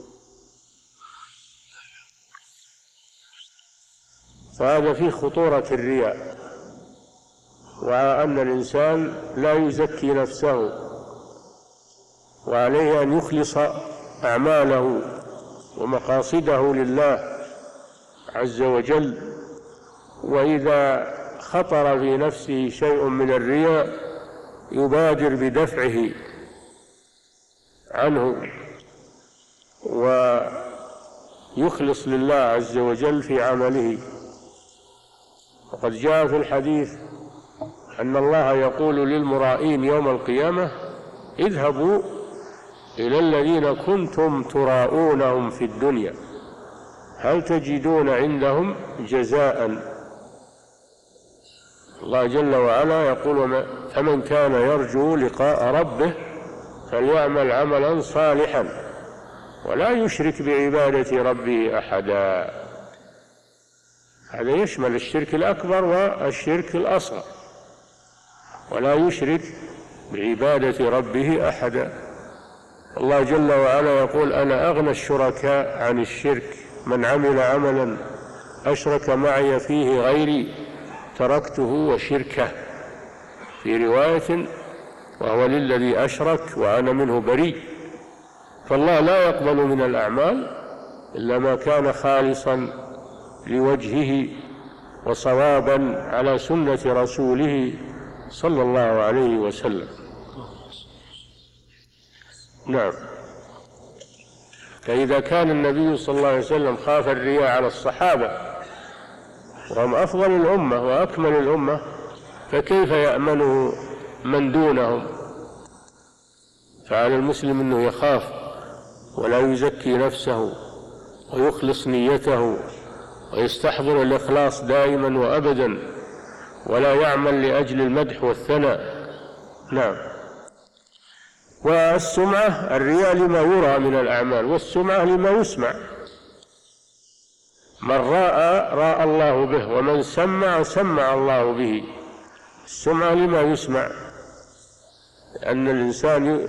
فهذا فيه خطورة الرياء، وأن الإنسان لا يزكي نفسه، وعليه أن يخلص أعماله ومقاصده لله عز وجل. وإذا خطر في نفسه شيء من الرياء يبادر بدفعه عنه ويخلص لله عز وجل في عمله. وقد جاء في الحديث أن الله يقول للمرائين يوم القيامة: اذهبوا إلى الذين كنتم تراءونهم في الدنيا هل تجدون عندهم جزاء. الله جل وعلا يقول: فمن كان يرجو لقاء ربه فليعمل عملا صالحا ولا يشرك بعبادة ربه أحدا. هذا يشمل الشرك الأكبر والشرك الأصغر. ولا يشرك بعبادة ربه أحدا. الله جل وعلا يقول: أنا أغنى الشركاء عن الشرك من عمل عملا أشرك معي فيه غيري تركته وشركه، في رواية: وهو للذي أشرك وأنا منه بريء. فالله لا يقبل من الأعمال إلا ما كان خالصا لوجهه وصوابا على سنة رسوله صلى الله عليه وسلم. نعم. فإذا كان النبي صلى الله عليه وسلم خاف الرياء على الصحابة وهم أفضل الأمة وأكمل الأمة، فكيف يأمنه من دونهم؟ فعلى المسلم أنه يخاف ولا يزكي نفسه ويخلص نيته ويستحضر الإخلاص دائما وأبدا، ولا يعمل لأجل المدح والثناء. نعم. والسمعة الرياء لما يرى من الأعمال، والسمعة لما يسمع. من راى راى الله به، ومن سمع سمع الله به. السمعة لما يسمع، أن الإنسان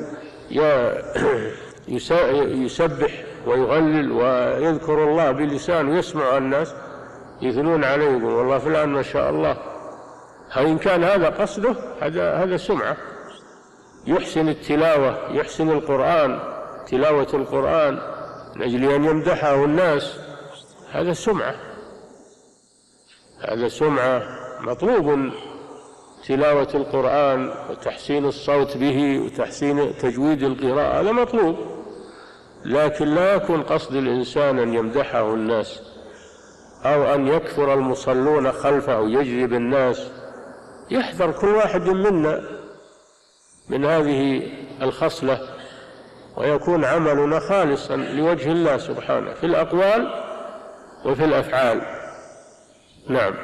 يسبح ويهلل ويذكر الله بلسانه، يسمع الناس يثنون عليه يقول والله فلان ما شاء الله. إن كان هذا قصده هذا هذا سمعة. يحسن التلاوة، يحسن القرآن، تلاوة القرآن من أجل أن يمدحه الناس، هذا سمعة. هذا سمعة. مطلوب تلاوة القرآن وتحسين الصوت به وتحسين تجويد القراءة، هذا مطلوب، لكن لا يكون قصد الإنسان أن يمدحه الناس أو أن يكثر المصلون خلفه ويجذب الناس. يحذر كل واحد منا من هذه الخصلة، ويكون عملنا خالصا لوجه الله سبحانه في الأقوال وفي الأفعال. نعم.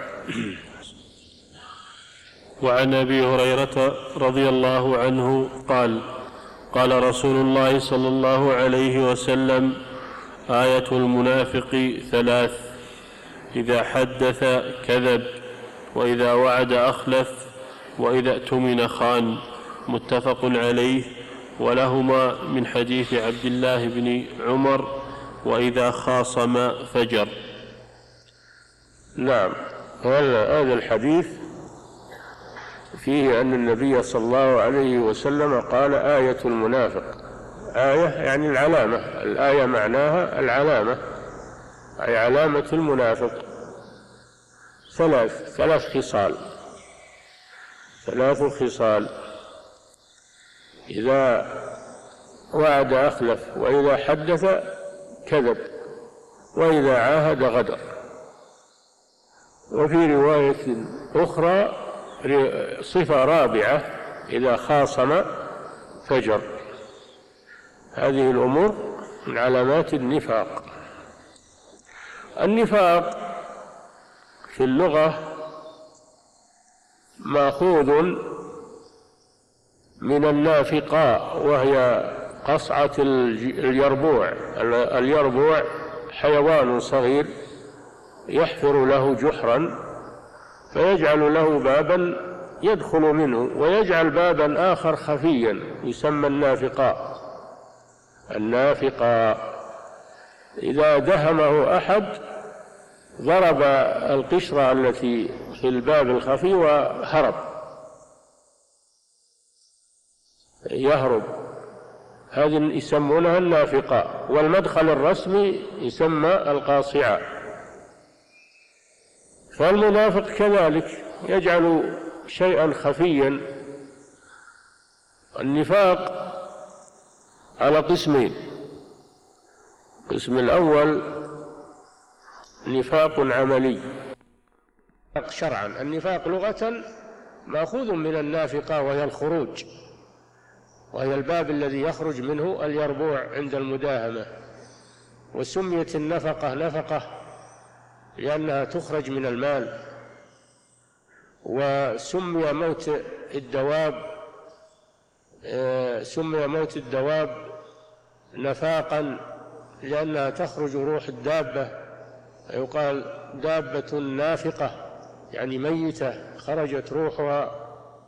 وعن أبي هريرة رضي الله عنه قال قال رسول الله صلى الله عليه وسلم: آية المنافق ثلاث: إذا حدث كذب، وإذا وعد أخلف، وإذا اؤتمن خان. متفق عليه، ولهما من حديث عبد الله بن عمر: وإذا خاصم فجر. نعم. هذا الحديث فيه أن النبي صلى الله عليه وسلم قال: آية المنافق. آية يعني العلامة، الآية معناها العلامة، أي علامة المنافق ثلاث ثلاث خصال ثلاث خصال: إذا وعد أخلف، وإذا حدث كذب، وإذا عاهد غدر. وفي رواية أخرى صفة رابعة: إذا خاصم فجر. هذه الأمور من علامات النفاق. النفاق في اللغة مأخوذ من النافقاء، وهي قصعة اليربوع. اليربوع حيوان صغير يحفر له جحرا فيجعل له بابا يدخل منه، ويجعل بابا آخر خفيا يسمى النافقاء. النافقاء إذا دهمه أحد ضرب القشرة التي في الباب الخفي وهرب، يهرب. هذه يسمونها النافقاء. والمدخل الرسمي يسمى القاصعة. فالمنافق كذلك يجعل شيئا خفيا. النفاق على قسمين: القسم الأول نفاق عملي شرعا. النفاق لغة مأخوذ من النافقة، وهي الخروج، وهي الباب الذي يخرج منه اليربوع عند المداهمة. وسميت النفقة نفقة لأنها تخرج من المال. وسمي موت الدواب سمي موت الدواب نفاقا لأنها تخرج روح الدابة، يقال دابة نافقة يعني ميتة خرجت روحها.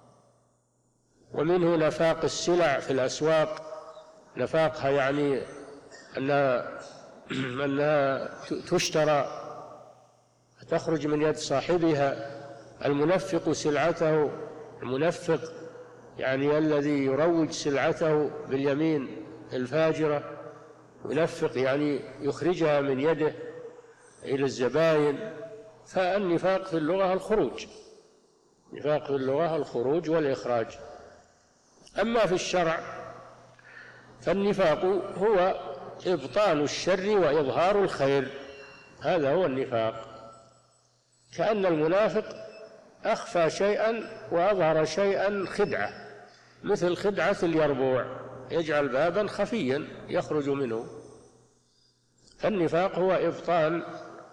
ومنه نفاق السلع في الأسواق. نفاقها يعني أنها, أنها تشترى تخرج من يد صاحبها. المنفق سلعته، المنفق يعني الذي يروج سلعته باليمين الفاجرة. ينفق يعني يخرجها من يده إلى الزبائن. فالنفاق في اللغة الخروج، نفاق في اللغة الخروج والإخراج. أما في الشرع فالنفاق هو إبطال الشر وإظهار الخير، هذا هو النفاق. كأن المنافق أخفى شيئا وأظهر شيئا خدعة، مثل خدعة اليربوع، يجعل بابا خفيا يخرج منه. فالنفاق هو إبطان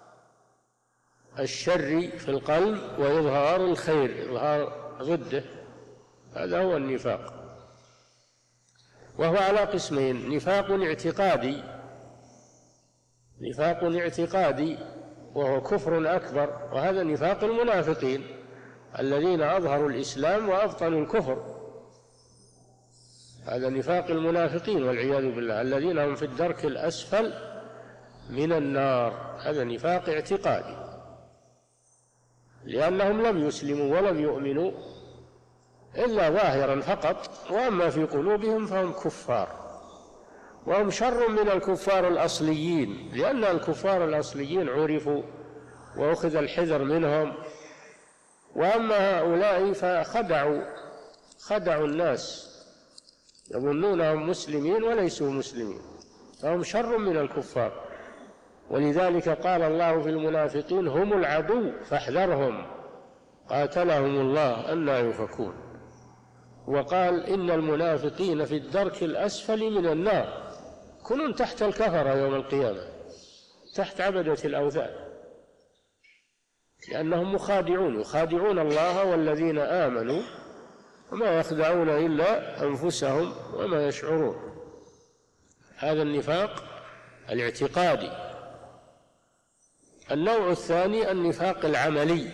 الشر في القلب وإظهار الخير، إظهار ضده، هذا هو النفاق. وهو على قسمين: نفاق اعتقادي، نفاق اعتقادي وهو كفر أكبر، وهذا نفاق المنافقين الذين أظهروا الإسلام وأبطنوا الكفر، هذا نفاق المنافقين والعياذ بالله الذين هم في الدرك الأسفل من النار، هذا نفاق اعتقادي لأنهم لم يسلموا ولم يؤمنوا إلا ظاهرا فقط، وأما في قلوبهم فهم كفار، وهم شر من الكفار الأصليين، لأن الكفار الأصليين عرفوا وأخذ الحذر منهم، وأما هؤلاء فخدعوا خدعوا الناس يظنونهم مسلمين وليسوا مسلمين، فهم شر من الكفار. ولذلك قال الله في المنافقين: هم العدو فاحذرهم قاتلهم الله أنى يؤفكون. وقال: إن المنافقين في الدرك الأسفل من النار، كلهم تحت الكفرة يوم القيامة، تحت عبدة الأوثان، لأنهم مخادعون، يخادعون الله والذين آمنوا وما يخدعون إلا أنفسهم وما يشعرون. هذا النفاق الاعتقادي. النوع الثاني النفاق العملي،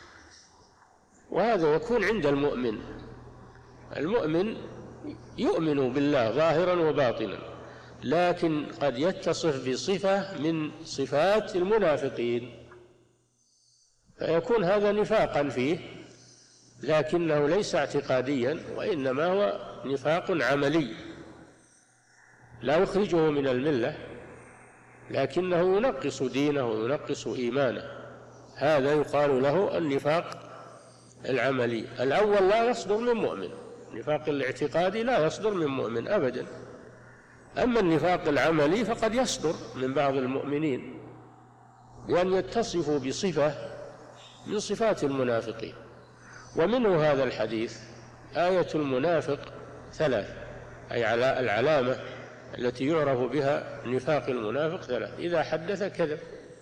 وهذا يكون عند المؤمن. المؤمن يؤمن بالله ظاهرا وباطنا، لكن قد يتصف بصفة من صفات المنافقين، فيكون هذا نفاقا فيه، لكنه ليس اعتقاديا، وإنما هو نفاق عملي لا يخرجه من الملة، لكنه ينقص دينه وينقص إيمانه، هذا يقال له النفاق العملي. الأول لا يصدر من مؤمن، النفاق الاعتقادي لا يصدر من مؤمن أبدا. أما النفاق العملي فقد يصدر من بعض المؤمنين بأن يتصفوا بصفة من صفات المنافقين. ومنه هذا الحديث: آية المنافق ثلاث، أي على العلامة التي يعرف بها نفاق المنافق ثلاث: إذا حدث كذب،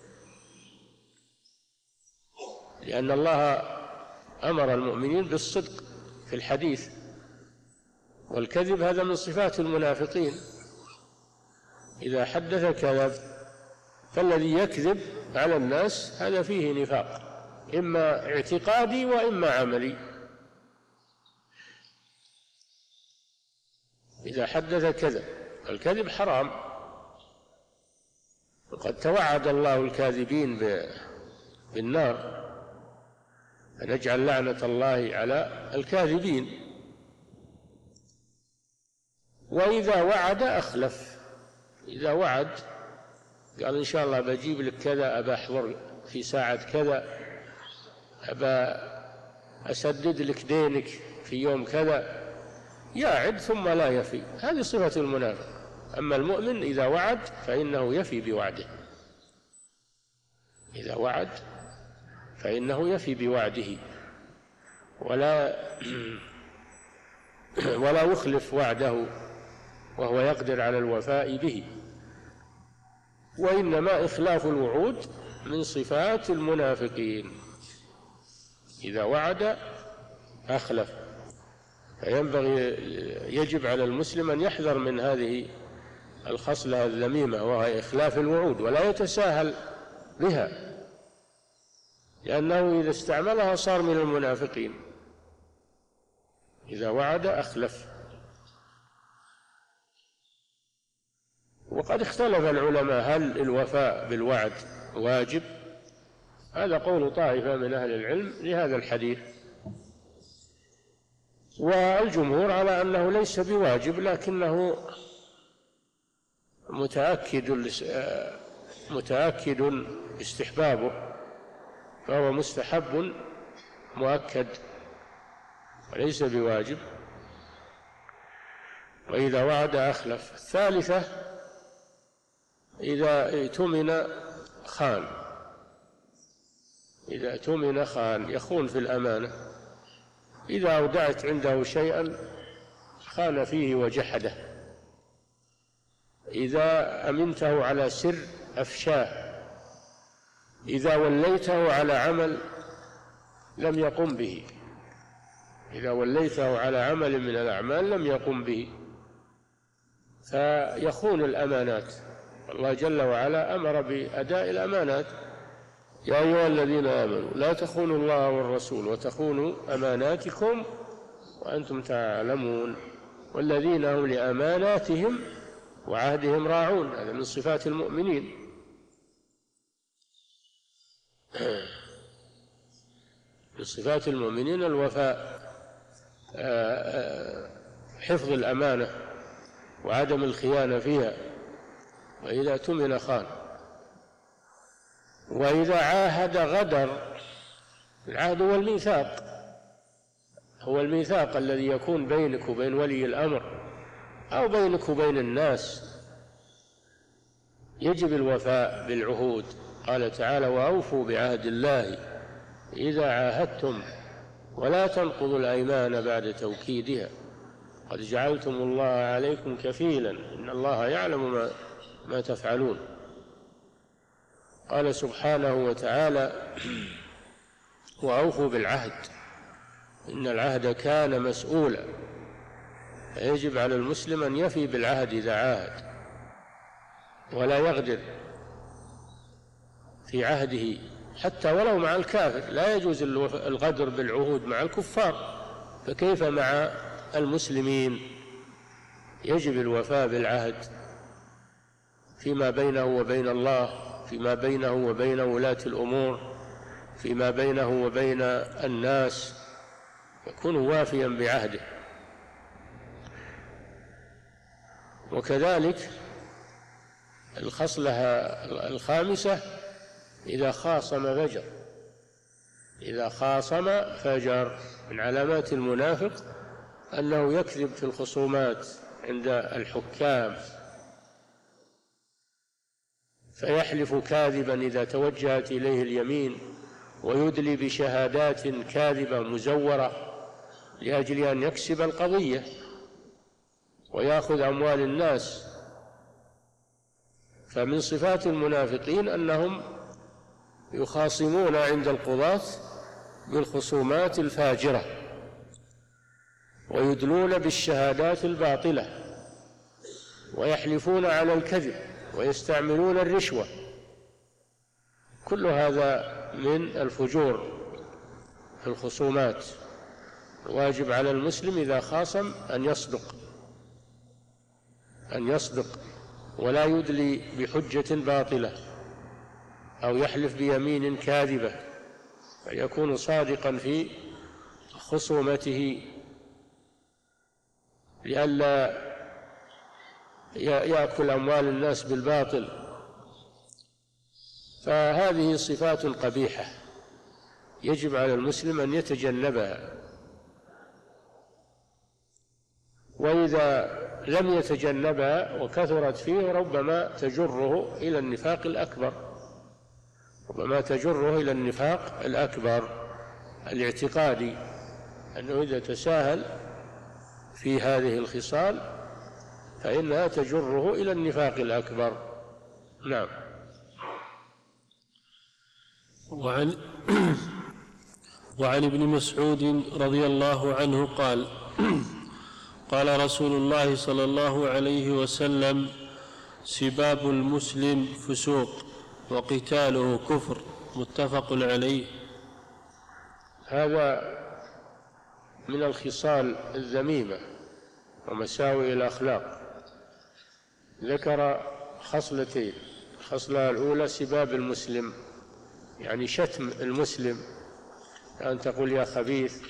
لأن الله أمر المؤمنين بالصدق في الحديث، والكذب هذا من صفات المنافقين، إذا حدث كذب. فالذي يكذب على الناس هذا فيه نفاق، إما اعتقادي وإما عملي. إذا حدث كذب، الكذب حرام، وقد توعد الله الكاذبين بالنار، فنجعل لعنة الله على الكاذبين. وإذا وعد أخلف، إذا وعد قال إن شاء الله بجيب لك كذا، أبا أحضر في ساعة كذا، أبا أسدد لك دينك في يوم كذا، يعد ثم لا يفي، هذه صفة المنافق. أما المؤمن إذا وعد فإنه يفي بوعده، إذا وعد فإنه يفي بوعده ولا ولا يخلف وعده، وهو يقدر على الوفاء به. وإنما إخلاف الوعود من صفات المنافقين، إذا وعد أخلف. فينبغي يجب على المسلم أن يحذر من هذه الخصلة الذميمة، وهي إخلاف الوعود، ولا يتساهل بها، لأنه إذا استعملها صار من المنافقين. إذا وعد أخلف. وقد اختلف العلماء هل الوفاء بالوعد واجب؟ هذا قول طائفة من أهل العلم لهذا الحديث، والجمهور على أنه ليس بواجب، لكنه متأكد متأكد استحبابه، فهو مستحب مؤكد وليس بواجب. وإذا وعد أخلف. الثالثة: إذا ائتمن خان، إذا اؤتمن خان، يخون في الأمانة. إذا أودعت عنده شيئا خان فيه وجحده. إذا أمنته على سر أفشاه. إذا وليته على عمل لم يقم به، إذا وليته على عمل من الأعمال لم يقم به، فيخون الأمانات. الله جل وعلا أمر بأداء الأمانات: يا أيها الذين آمنوا لا تخونوا الله والرسول وتخونوا أماناتكم وأنتم تعلمون والذين هم لأماناتهم وعهدهم راعون. هذا من صفات المؤمنين. من صفات المؤمنين الوفاء، حفظ الأمانة وعدم الخيانة فيها. وإذا اؤتمن خان، وإذا عاهد غدر. العهد هو الميثاق، هو الميثاق الذي يكون بينك وبين ولي الأمر أو بينك وبين الناس. يجب الوفاء بالعهود. قال تعالى: وأوفوا بعهد الله إذا عاهدتم ولا تنقضوا الأيمان بعد توكيدها قد جعلتم الله عليكم كفيلا إن الله يعلم ما, ما تفعلون. قال سبحانه وتعالى: وأوفوا بالعهد إن العهد كان مسؤولا. يجب على المسلم أن يفي بالعهد إذا عاهد، ولا يغدر في عهده حتى ولو مع الكافر. لا يجوز الغدر بالعهود مع الكفار، فكيف مع المسلمين؟ يجب الوفاء بالعهد فيما بينه وبين الله، فيما بينه وبين ولاة الأمور، فيما بينه وبين الناس، يكون وافيا بعهده. وكذلك الخصلة الخامسة: إذا خاصم فجر. إذا خاصم فجر. من علامات المنافق أنه يكذب في الخصومات عند الحكام، فيحلف كاذبا إذا توجهت إليه اليمين، ويدلي بشهادات كاذبة مزورة لأجل أن يكسب القضية ويأخذ أموال الناس. فمن صفات المنافقين أنهم يخاصمون عند القضاة بالخصومات الفاجرة، ويدلون بالشهادات الباطلة، ويحلفون على الكذب، ويستعملون الرشوة. كل هذا من الفجور في الخصومات. الواجب على المسلم إذا خاصم أن يصدق أن يصدق ولا يدلي بحجة باطلة أو يحلف بيمين كاذبة، فيكون صادقا في خصومته لئلا يأكل أموال الناس بالباطل. فهذه صفات قبيحة يجب على المسلم أن يتجنبها، وإذا لم يتجنبها وكثرت فيه ربما تجره إلى النفاق الأكبر ربما تجره إلى النفاق الأكبر الاعتقادي، أنه إذا تساهل في هذه الخصال فإنها تجره إلى النفاق الأكبر. نعم. وعن وعن ابن مسعود رضي الله عنه قال: قال رسول الله صلى الله عليه وسلم: سباب المسلم فسوق وقتاله كفر، متفق عليه. هذا من الخصال الذميمة ومساوئ الأخلاق. ذكر خصلتين: الخصلة الأولى سباب المسلم، يعني شتم المسلم، أن تقول يا خبيث،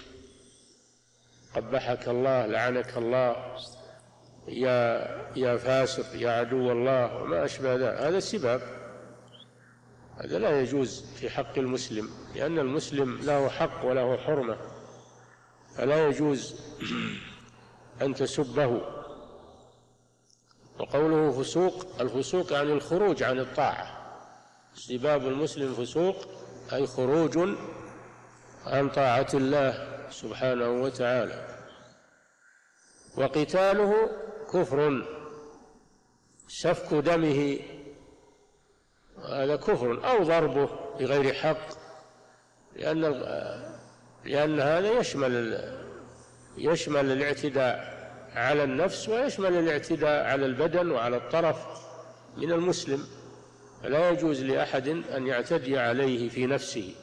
قبحك الله، لعنك الله، يا يا فاسق، يا عدو الله، وما أشبه ذلك. هذا سباب، هذا لا يجوز في حق المسلم، لأن المسلم له حق وله حرمة، فلا يجوز أن تسبه. وقوله فسوق، الفسوق يعني الخروج عن الطاعة. سباب المسلم فسوق أي خروج عن طاعة الله سبحانه وتعالى. وقتاله كفر، سفك دمه هذا كفر، أو ضربه بغير حق، لأن لأن هذا يشمل يشمل الاعتداء على النفس ويشمل الاعتداء على البدن وعلى الطرف من المسلم، فلا يجوز لأحد أن يعتدي عليه في نفسه.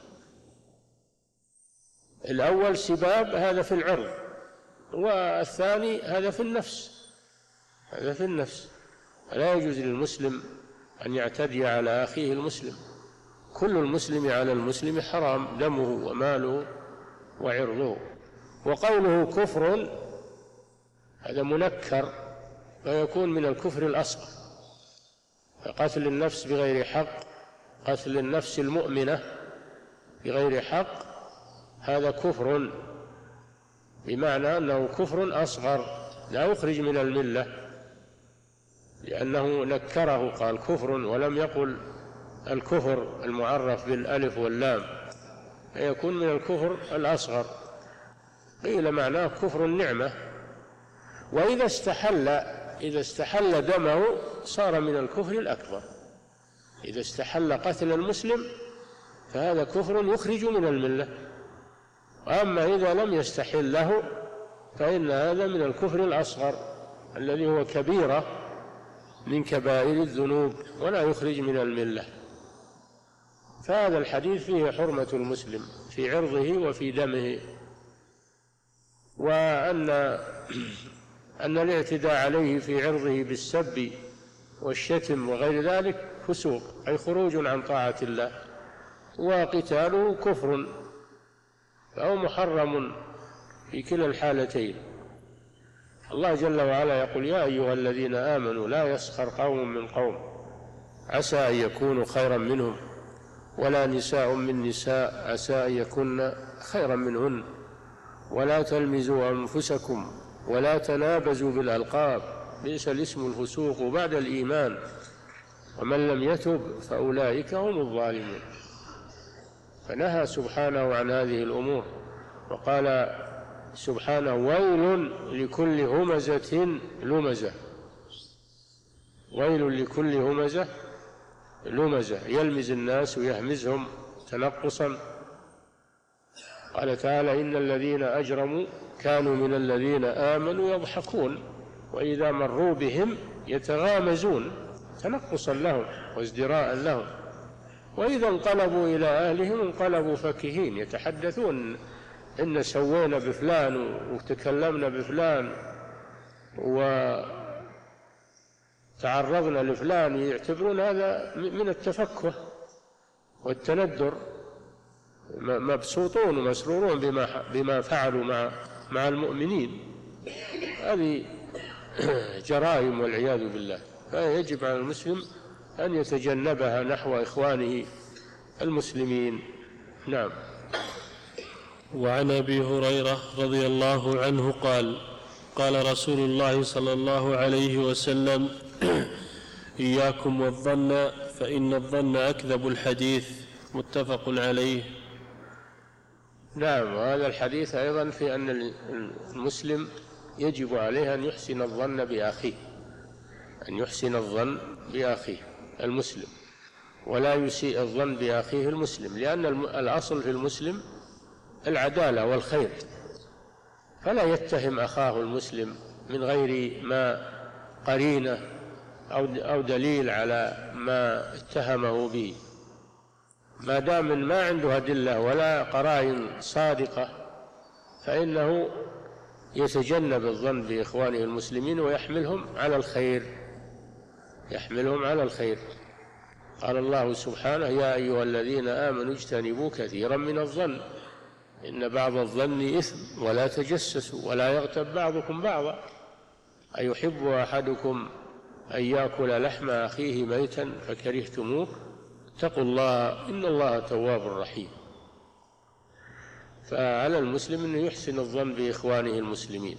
الأول سباب هذا في العرض، والثاني هذا في النفس، هذا في النفس، فلا يجوز للمسلم أن يعتدي على أخيه المسلم. كل المسلم على المسلم حرام دمه وماله وعرضه. وقوله كفر هذا منكر، فيكون من الكفر الأصغر، فقتل النفس بغير حق، قتل النفس المؤمنة بغير حق هذا كفر، بمعنى أنه كفر أصغر لا يخرج من الملة، لأنه نكره قال كفر ولم يقل الكفر المعرف بالألف واللام، فيكون من الكفر الأصغر. قيل معناه كفر النعمة. وإذا استحل إذا استحل دمه صار من الكفر الأكبر. إذا استحل قتل المسلم فهذا كفر يخرج من الملة، وأما إذا لم يستحل له فإن هذا من الكفر الأصغر الذي هو كبيرة من كبائر الذنوب ولا يخرج من الملة. فهذا الحديث فيه حرمة المسلم في عرضه وفي دمه، وأن أن الاعتداء عليه في عرضه بالسب والشتم وغير ذلك فسوق، أي خروج عن طاعة الله. وقتاله كفر، فهو محرم في كلا الحالتين. الله جل وعلا يقول: يا أيها الذين آمنوا لا يسخر قوم من قوم عسى أن يكونوا خيرا منهم ولا نساء من نساء عسى أن يكن خيرا منهن ولا تلمزوا أنفسكم ولا تنابزوا بالألقاب بئس الاسم الفسوق بعد الإيمان ومن لم يتب فأولئك هم الظالمون. فنهى سبحانه عن هذه الأمور، وقال سبحانه: ويل لكل همزة لمزة. ويل لكل همزة لمزة، يلمز الناس ويهمزهم تنقصا. قال تعالى: إن الذين أجرموا كانوا من الذين آمنوا يضحكون وإذا مروا بهم يتغامزون تنقصا لهم وازدراء لهم وإذا انقلبوا إلى أهلهم انقلبوا فكهين، يتحدثون إن سوينا بفلان وتكلمنا بفلان وتعرضنا لفلان، يعتبرون هذا من التفكه والتندر، مبسوطون ومسرورون بما بما فعلوا مع مع المؤمنين. هذه جرائم والعياذ بالله، فيجب على المسلم أن يتجنبها نحو إخوانه المسلمين. نعم. وعن أبي هريرة رضي الله عنه قال: قال رسول الله صلى الله عليه وسلم: إياكم والظن فإن الظن أكذب الحديث. متفق عليه. نعم. وهذا الحديث أيضا في أن المسلم يجب عليه أن يحسن الظن بأخيه، أن يحسن الظن بأخيه المسلم ولا يسيء الظن بأخيه المسلم، لأن الأصل في المسلم العدالة والخير، فلا يتهم أخاه المسلم من غير ما قرينة أو دليل على ما اتهمه به، ما دام ما عنده أدلة ولا قرائن صادقة فإنه يتجنب الظن بإخوانه المسلمين ويحملهم على الخير، يحملهم على الخير. قال الله سبحانه: يا أيها الذين آمنوا اجتنبوا كثيرا من الظن إن بعض الظن إثم ولا تجسسوا ولا يغتب بعضكم بعضا أيحب أحدكم أن يأكل لحم أخيه ميتا فكرهتموه اتقوا الله إن الله تواب رحيم. فعلى المسلم أن يحسن الظن بإخوانه المسلمين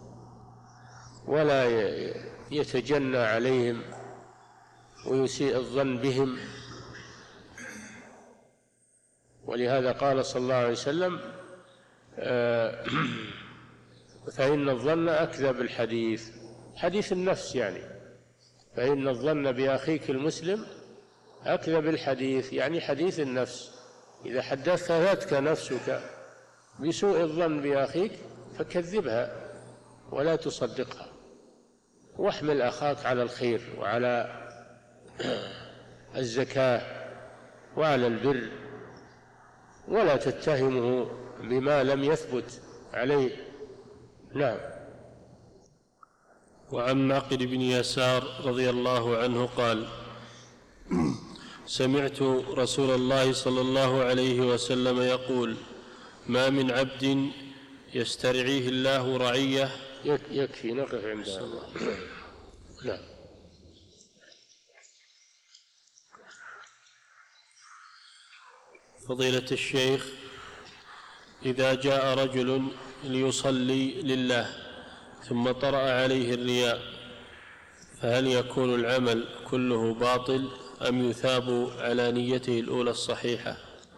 ولا يتجنى عليهم ويسيء الظن بهم ولهذا قال صلى الله عليه وسلم آه فإن الظن أكذب الحديث، حديث النفس يعني، فإن الظن بأخيك المسلم أكذب الحديث، يعني حديث النفس. إذا حدثتك نفسك بسوء الظن بأخيك فكذبها ولا تصدقها، واحمل أخاك على الخير وعلى الزكاة وعلى البر، ولا تتهمه بما لم يثبت عليه. نعم. وعن معقل بن يسار رضي الله عنه قال: سمعت رسول الله صلى الله عليه وسلم يقول: ما من عبد يسترعيه الله رعية. يكفي نقف عند الله. نعم. فضيلة الشيخ، إذا جاء رجل ليصلي لله ثم طرأ عليه الرياء، فهل يكون العمل كله باطل أم يثاب على نيته الأولى الصحيحة؟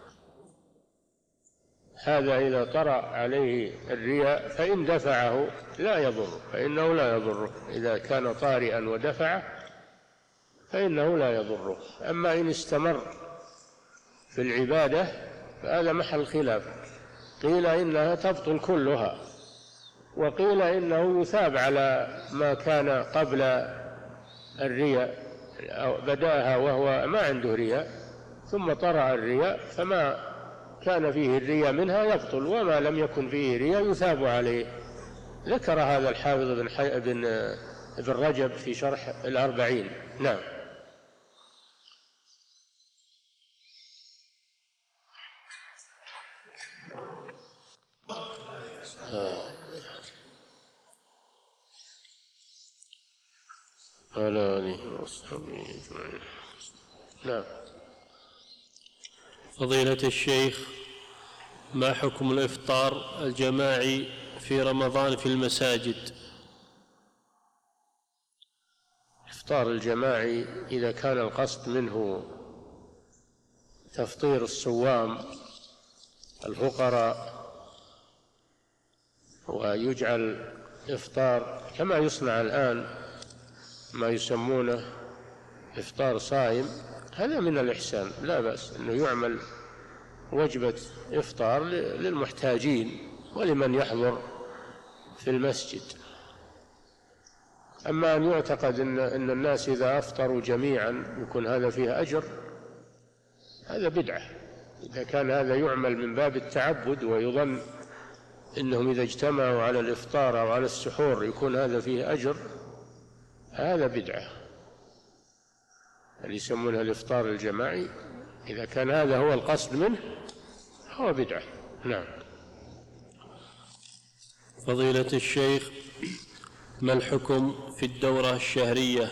هذا إذا طرأ عليه الرياء فإن دفعه لا يضر، فإنه لا يضره. إذا كان طارئا ودفعه فإنه لا يضره. أما إن استمر في العبادة فهذا محل خلاف، قيل إنها تبطل كلها، وقيل إنه يثاب على ما كان قبل الرياء، بداها وهو ما عنده رياء ثم طرأ الرياء، فما كان فيه الرياء منها يبطل، وما لم يكن فيه رياء يثاب عليه. ذكر هذا الحافظ بن, حي... بن... بن رجب في شرح الأربعين. نعم. على آله وصحبه أجمعين. نعم. فضيلة الشيخ، ما حكم الإفطار الجماعي في رمضان في المساجد؟ الإفطار الجماعي إذا كان القصد منه تفطير الصوام الفقراء، ويجعل إفطار كما يصنع الآن ما يسمونه إفطار صائم، هذا من الإحسان، لا بأس أنه يعمل وجبة إفطار للمحتاجين ولمن يحضر في المسجد. أما أن يعتقد أن, أن الناس إذا أفطروا جميعا يكون هذا فيه أجر، هذا بدعة. إذا كان هذا يعمل من باب التعبد ويظن إنهم إذا اجتمعوا على الإفطار أو على السحور يكون هذا فيه أجر، هذا بدعة. اللي يسمونها الإفطار الجماعي إذا كان هذا هو القصد منه هو بدعة. نعم. فضيلة الشيخ، ما الحكم في الدورة الشهرية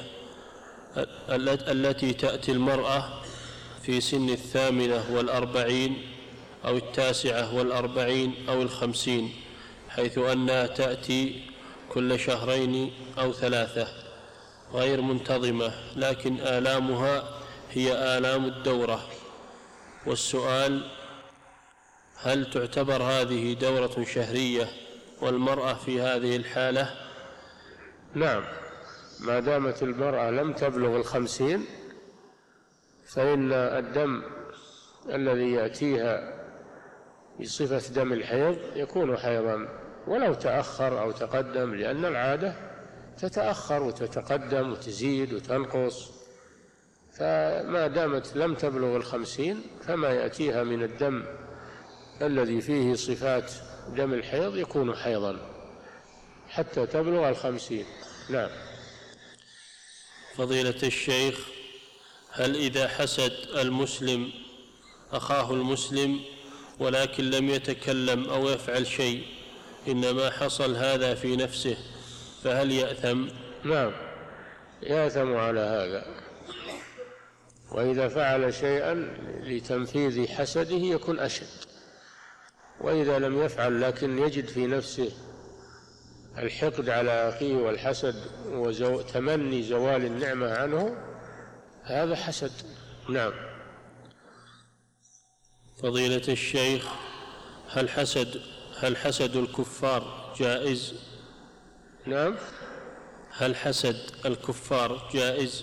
التي تأتي المرأة في سن الثامنة والأربعين أو التاسعة والأربعين أو الخمسين، حيث أنها تأتي كل شهرين أو ثلاثة غير منتظمة، لكن آلامها هي آلام الدورة؟ والسؤال: هل تعتبر هذه دورة شهرية والمرأة في هذه الحالة؟ نعم، ما دامت المرأة لم تبلغ الخمسين فإن الدم الذي يأتيها بصفة دم الحيض يكون حيضا، ولو تأخر أو تقدم، لأن العادة تتأخر وتتقدم وتزيد وتنقص. فما دامت لم تبلغ الخمسين فما يأتيها من الدم الذي فيه صفات دم الحيض يكون حيضا حتى تبلغ الخمسين. نعم. فضيلة الشيخ، هل إذا حسد المسلم أخاه المسلم ولكن لم يتكلم أو يفعل شيء، إنما حصل هذا في نفسه، فهل يأثم؟ نعم، يأثم على هذا. وإذا فعل شيئا لتنفيذ حسده يكون أشد، وإذا لم يفعل لكن يجد في نفسه الحقد على أخيه والحسد وتمني زوال النعمة عنه، هذا حسد. نعم. فضيلة الشيخ، هل حسد هل حسد الكفار جائز؟ نعم. هل حسد الكفار جائز؟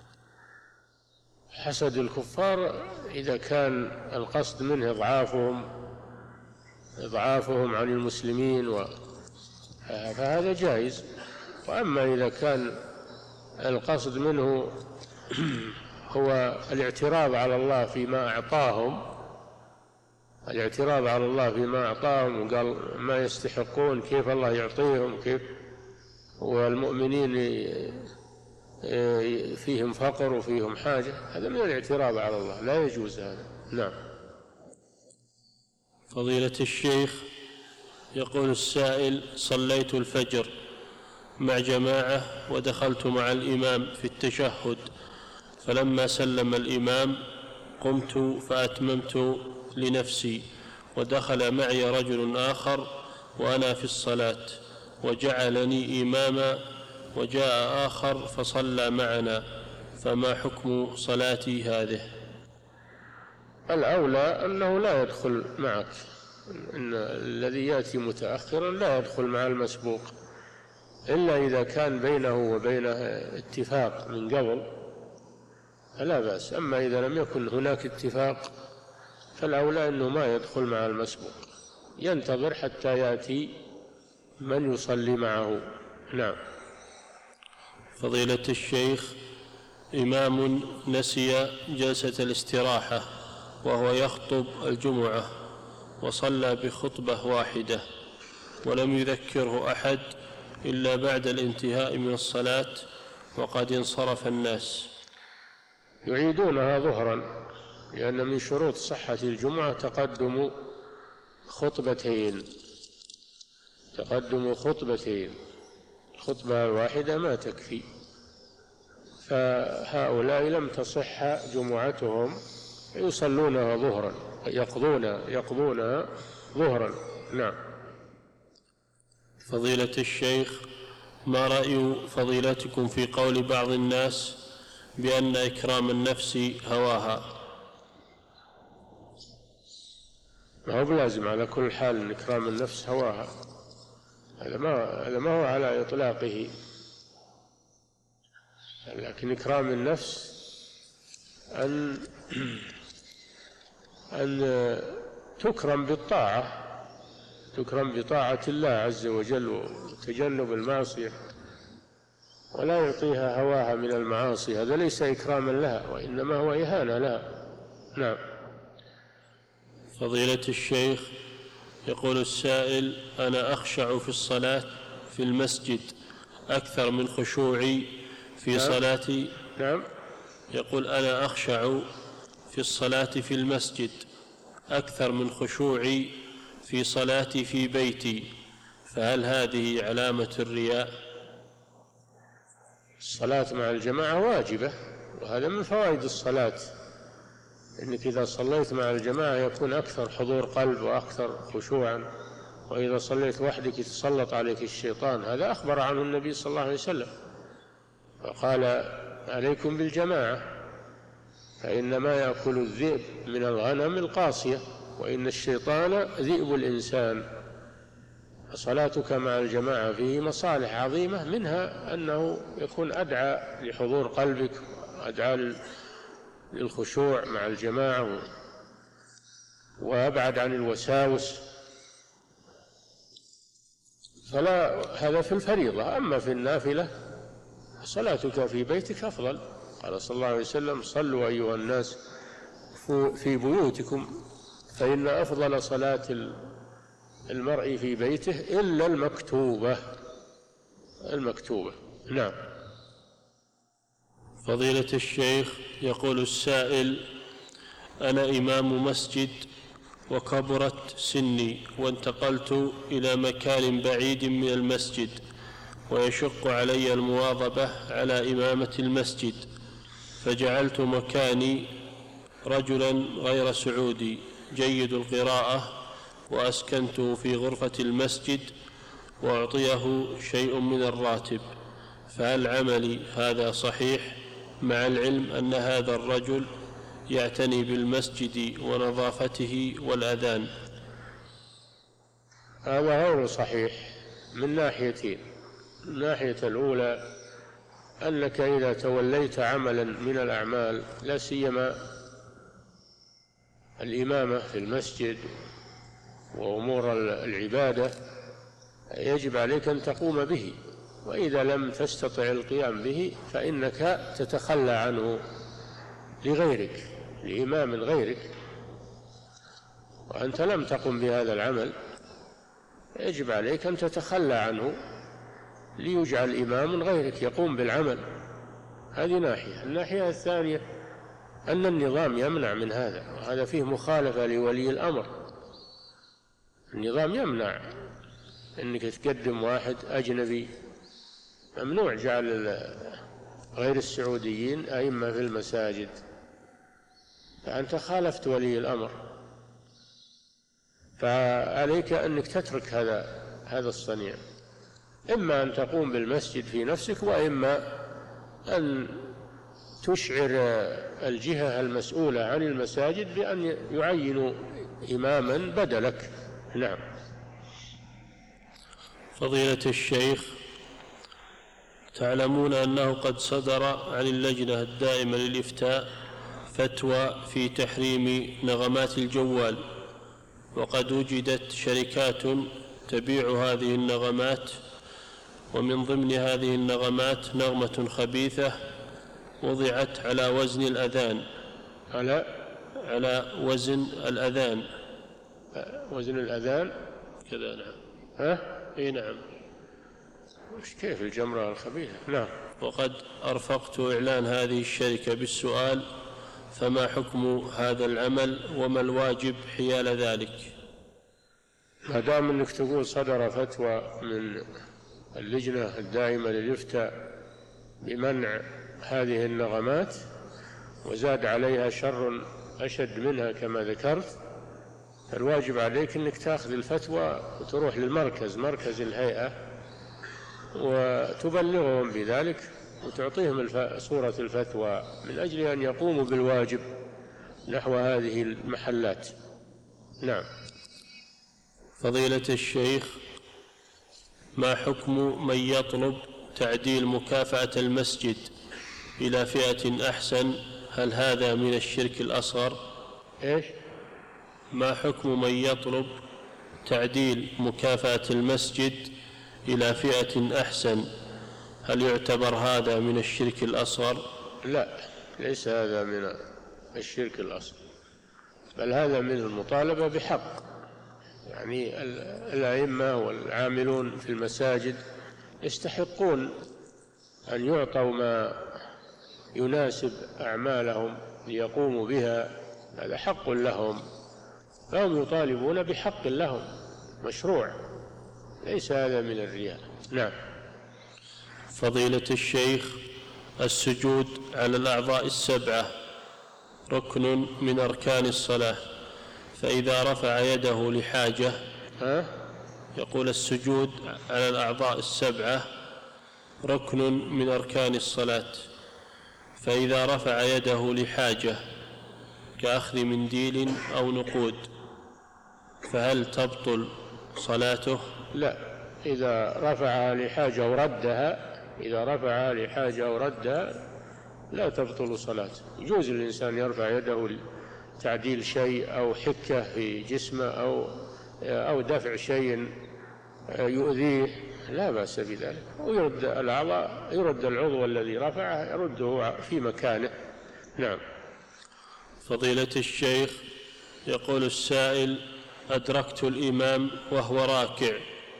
حسد الكفار إذا كان القصد منه إضعافهم إضعافهم عن المسلمين و... فهذا جائز. وأما إذا كان القصد منه هو الاعتراض على الله فيما أعطاهم الاعتراض على الله فيما أعطاهم وقال ما يستحقون، كيف الله يعطيهم، كيف والمؤمنين فيهم فقر وفيهم حاجة، هذا من الاعتراض على الله، لا يجوز هذا. نعم. فضيلة الشيخ، يقول السائل: صليت الفجر مع جماعة ودخلت مع الإمام في التشهد، فلما سلم الإمام قمت فأتممت لنفسي، ودخل معي رجل آخر وأنا في الصلاة وجعلني إماما، وجاء آخر فصلى معنا، فما حكم صلاتي هذه؟ الأولى أنه لا يدخل معك، إن الذي يأتي متأخرا لا يدخل مع المسبوق إلا إذا كان بينه وبينه اتفاق من قبل فلا بأس. أما إذا لم يكن هناك اتفاق فالأولى أنه ما يدخل مع المسبوق، ينتظر حتى يأتي من يصلي معه. نعم. فضيلة الشيخ، إمام نسي جلسة الاستراحة وهو يخطب الجمعة وصلى بخطبة واحدة ولم يذكره أحد إلا بعد الانتهاء من الصلاة وقد انصرف الناس، يعيدونها ظهرا، لأن من شروط صحة الجمعة تقدم خطبتين تقدم خطبتين الخطبة الواحدة ما تكفي، فهؤلاء لم تصح جمعتهم يصلونها ظهرا، يقضون يقضونها ظهرا. نعم. فضيلة الشيخ، ما رأي فضيلتكم في قول بعض الناس بأن إكرام النفس هواها؟ ما هو بلازم على كل حال أن إكرام النفس هواها، هذا ما هذا ما هو على إطلاقه، لكن إكرام النفس أن أن تكرم بالطاعة تكرم بطاعة الله عز وجل وتجنب المعصية، ولا يعطيها هواها من المعاصي، هذا ليس إكراما لها وإنما هو إهانة لها. نعم. فضيلة الشيخ، يقول السائل: أنا أخشع في الصلاة في المسجد أكثر من خشوعي في نعم. صلاتي. نعم. يقول: أنا أخشع في الصلاة في المسجد أكثر من خشوعي في صلاتي في بيتي، فهل هذه علامة الرياء؟ الصلاة مع الجماعة واجبة، وهذا من فوائد الصلاة، إنك إذا صليت مع الجماعة يكون أكثر حضور قلب وأكثر خشوعا، وإذا صليت وحدك يتسلط عليك الشيطان، هذا أخبر عنه النبي صلى الله عليه وسلم وقال: عليكم بالجماعة فإنما يأكل الذئب من الغنم القاصية وإن الشيطان ذئب الإنسان. صلاتك مع الجماعة فيه مصالح عظيمة، منها أنه يكون أدعى لحضور قلبك وأدعى للخشوع مع الجماعة وأبعد عن الوساوس، فلا هذا في الفريضة. أما في النافلة صلاتك في بيتك أفضل، قال صلى الله عليه وسلم: صلوا أيها الناس في بيوتكم فإن أفضل صلاة المرء في بيته إلا المكتوبة المكتوبة. نعم. فضيلة الشيخ، يقول السائل: أنا إمام مسجد وكبرت سني وانتقلت إلى مكان بعيد من المسجد ويشق علي المواظبة على إمامة المسجد، فجعلت مكاني رجلا غير سعودي جيد القراءة وأسكنته في غرفة المسجد وأعطيه شيء من الراتب، فهل عملي هذا صحيح مع العلم أن هذا الرجل يعتني بالمسجد ونظافته والأذان؟ هذا غير صحيح من ناحيتين. الناحية الأولى أنك إذا توليت عملا من الأعمال لا سيما الإمامة في المسجد وأمور العبادة يجب عليك أن تقوم به، وإذا لم تستطع القيام به فإنك تتخلى عنه لغيرك، لإمام غيرك، وأنت لم تقم بهذا العمل يجب عليك أن تتخلى عنه ليجعل إمام غيرك يقوم بالعمل. هذه ناحية. الناحية الثانية أن النظام يمنع من هذا، وهذا فيه مخالفة لولي الأمر. النظام يمنع أنك تقدم واحد أجنبي، ممنوع جعل غير السعوديين أئمة في المساجد، فأنت خالفت ولي الأمر، فعليك أنك تترك هذا هذا الصنيع، إما أن تقوم بالمسجد في نفسك، وإما أن تشعر الجهة المسؤولة عن المساجد بأن يعينوا إماما بدلك. نعم. فضيلة الشيخ، تعلمون أنه قد صدر عن اللجنة الدائمة للإفتاء فتوى في تحريم نغمات الجوال، وقد وجدت شركات تبيع هذه النغمات، ومن ضمن هذه النغمات نغمة خبيثة وضعت على وزن الأذان على على وزن الأذان وزن الأذان كذا. نعم. ها؟ اي نعم. وش كيف الجمرة الخبيثة؟ نعم. وقد أرفقت إعلان هذه الشركة بالسؤال: فما حكم هذا العمل وما الواجب حيال ذلك؟ ما دام أنك تقول صدر فتوى من اللجنة الدائمة للإفتاء بمنع هذه النغمات وزاد عليها شر أشد منها كما ذكرت، فالواجب عليك أنك تأخذ الفتوى وتروح للمركز، مركز الهيئة، وتبلغهم بذلك وتعطيهم صورة الفتوى من أجل أن يقوموا بالواجب نحو هذه المحلات. نعم. فضيلة الشيخ، ما حكم من يطلب تعديل مكافأة المسجد إلى فئة أحسن؟ هل هذا من الشرك الأصغر؟ إيش؟ ما حكم من يطلب تعديل مكافأة المسجد إلى فئة أحسن؟ هل يعتبر هذا من الشرك الأصغر؟ لا، ليس هذا من الشرك الأصغر، بل هذا من المطالبة بحق. يعني الأئمة والعاملون في المساجد يستحقون أن يعطوا ما يناسب أعمالهم ليقوموا بها، هذا حق لهم، فهم يطالبون بحق لهم مشروع، ليس هذا من الرياء. نعم. فضيلة الشيخ، السجود على الأعضاء السبعة ركن من أركان الصلاة، فإذا رفع يده لحاجة ها؟ يقول السجود على الأعضاء السبعة ركن من أركان الصلاة، فإذا رفع يده لحاجة كأخذ منديل أو نقود فهل تبطل صلاته؟ لا، إذا رفعها لحاجة وردها إذا رفعها لحاجة وردها لا تبطل صلاته. يجوز الإنسان يرفع يده تعديل شيء أو حكة في جسمه أو أو دفع شيء يؤذيه، لا بأس بذلك، ويرد الأعضاء، يرد العضو الذي رفعه يرده في مكانه. نعم. فضيلة الشيخ، يقول السائل: أدركت الإمام وهو راكع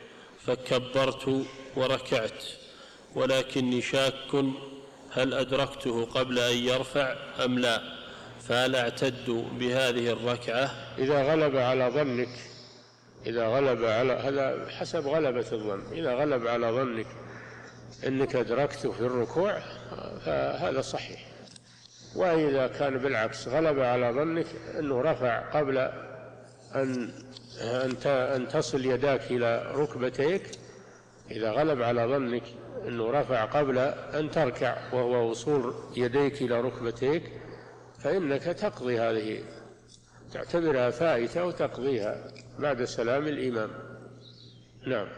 فكبرت وركعت، ولكني شاك هل أدركته قبل أن يرفع أم لا، فهل أعتد بهذه الركعة؟ إذا غلب على ظنك إذا غلب على هذا حسب غلبة الظن إذا غلب على ظنك أنك أدركته في الركوع فهذا صحيح، وإذا كان بالعكس غلب على ظنك أنه رفع قبل أن أن تصل يداك إلى ركبتيك، إذا غلب على ظنك أنه رفع قبل أن تركع وهو وصول يديك إلى ركبتيك، فإنك تقضي هذه، تعتبرها فائتة وتقضيها بعد سلام الإمام. نعم.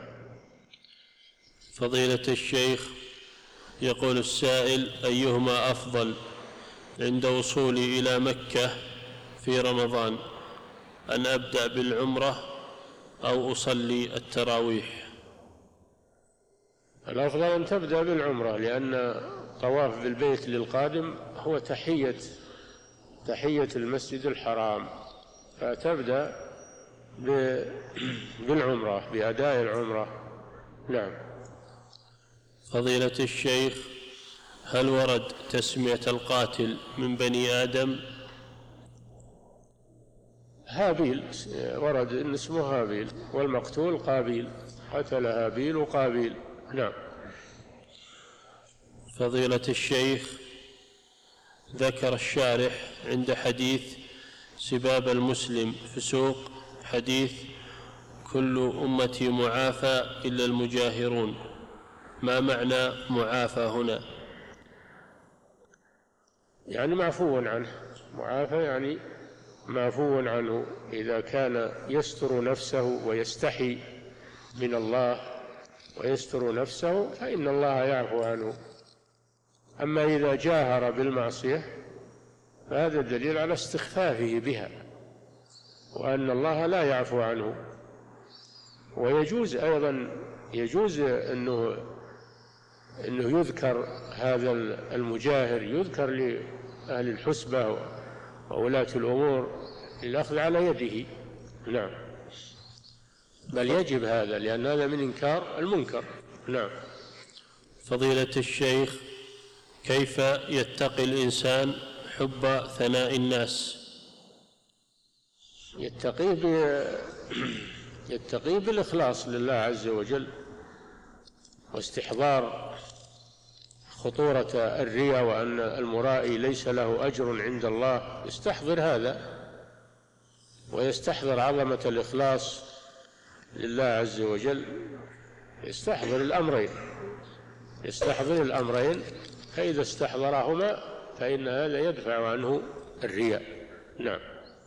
فضيلة الشيخ، يقول السائل: أيهما أفضل عند وصولي إلى مكة في رمضان، أن أبدأ بالعمرة أو أصلي التراويح؟ الأفضل أن تبدأ بالعمرة، لأن الطواف بالبيت للقادم هو تحية تحية المسجد الحرام، فتبدأ بالعمرة، بأداء العمرة. نعم. فضيلة الشيخ، هل ورد تسمية القاتل من بني آدم؟ هابيل، ورد إن اسمه هابيل، والمقتول قابيل، قتل هابيل قابيل. نعم. فضيلة الشيخ، ذكر الشارح عند حديث سباب المسلم فسوق حديث كل أمتي معافى إلا المجاهرون، ما معنى معافى هنا؟ يعني معفو عنه، معافى يعني معفو عنه، إذا كان يستر نفسه ويستحي من الله ويستر نفسه فإن الله يعفو عنه. أما إذا جاهر بالمعصية فهذا دليل على استخفافه بها، وأن الله لا يعفو عنه. ويجوز أيضا يجوز أنه أنه يذكر هذا المجاهر، يذكر لأهل الحسبة وولاة الأمور للأخذ على يده. نعم. بل يجب هذا، لأن هذا من إنكار المنكر. نعم. فضيلة الشيخ، كيف يتقي الإنسان حب ثناء الناس؟ يتقي ب... يتقي بالإخلاص لله عز وجل، واستحضار خطورة الرياء، وأن المرائي ليس له أجر عند الله. يستحضر هذا، ويستحضر عظمة الإخلاص لله عز وجل. يستحضر الأمرين يستحضر الأمرين فإذا استحضرهما فإن هذا يدفع عنه الرياء. نعم.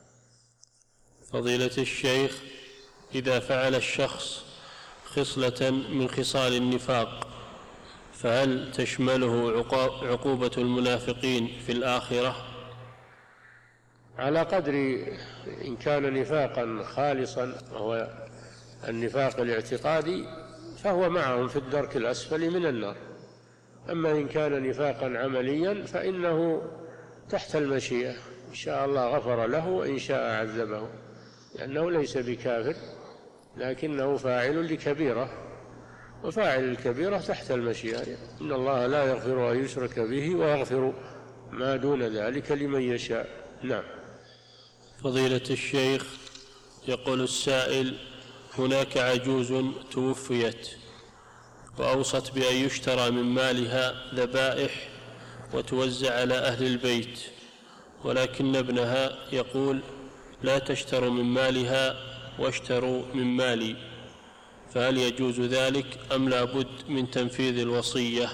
فضيلة الشيخ، إذا فعل الشخص خصلة من خصال النفاق فهل تشمله عقوبة المنافقين في الآخرة؟ على قدر، إن كان نفاقا خالصا وهو النفاق الاعتقادي فهو معهم في الدرك الأسفل من النار. أما إن كان نفاقا عمليا فإنه تحت المشيئة، إن شاء الله غفر له وإن شاء عذبه، لأنه ليس بكافر لكنه فاعل لكبيرة، وفاعل الكبيرة تحت المشيئة. إن الله لا يغفر أن يشرك به ويغفر ما دون ذلك لمن يشاء. نعم. فضيلة الشيخ، يقول السائل: هناك عجوز توفيت وأوصت بأن يشترى من مالها ذبائح وتوزع على أهل البيت، ولكن ابنها يقول: لا تشتروا من مالها واشتروا من مالي، فهل يجوز ذلك أم لا بد من تنفيذ الوصية؟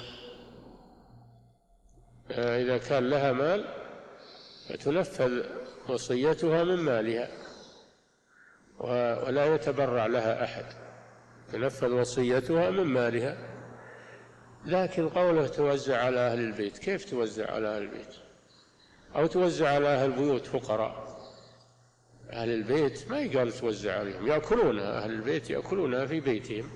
إذا كان لها مال فتنفذ وصيتها من مالها، ولا يتبرع لها أحد، تنفذ وصيتها من مالها. لكن قوله توزع على أهل البيت، كيف توزع على أهل البيت؟ أو توزع على أهل البيوت فقراء؟ أهل البيت ما يقال توزع عليهم، يأكلونها، أهل البيت يأكلونها في بيتهم.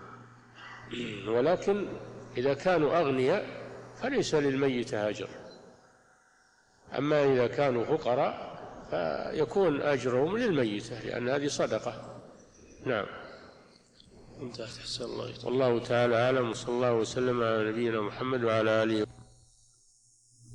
ولكن إذا كانوا أغنياء فليس للميت هاجر. أما إذا كانوا فقراء فيكون أجرهم للميتة، لأن هذه صدقة. نعم. انتهت. أحسن الله. والله تعالى أعلم، وصلى الله وسلم على نبينا محمد وعلى آله.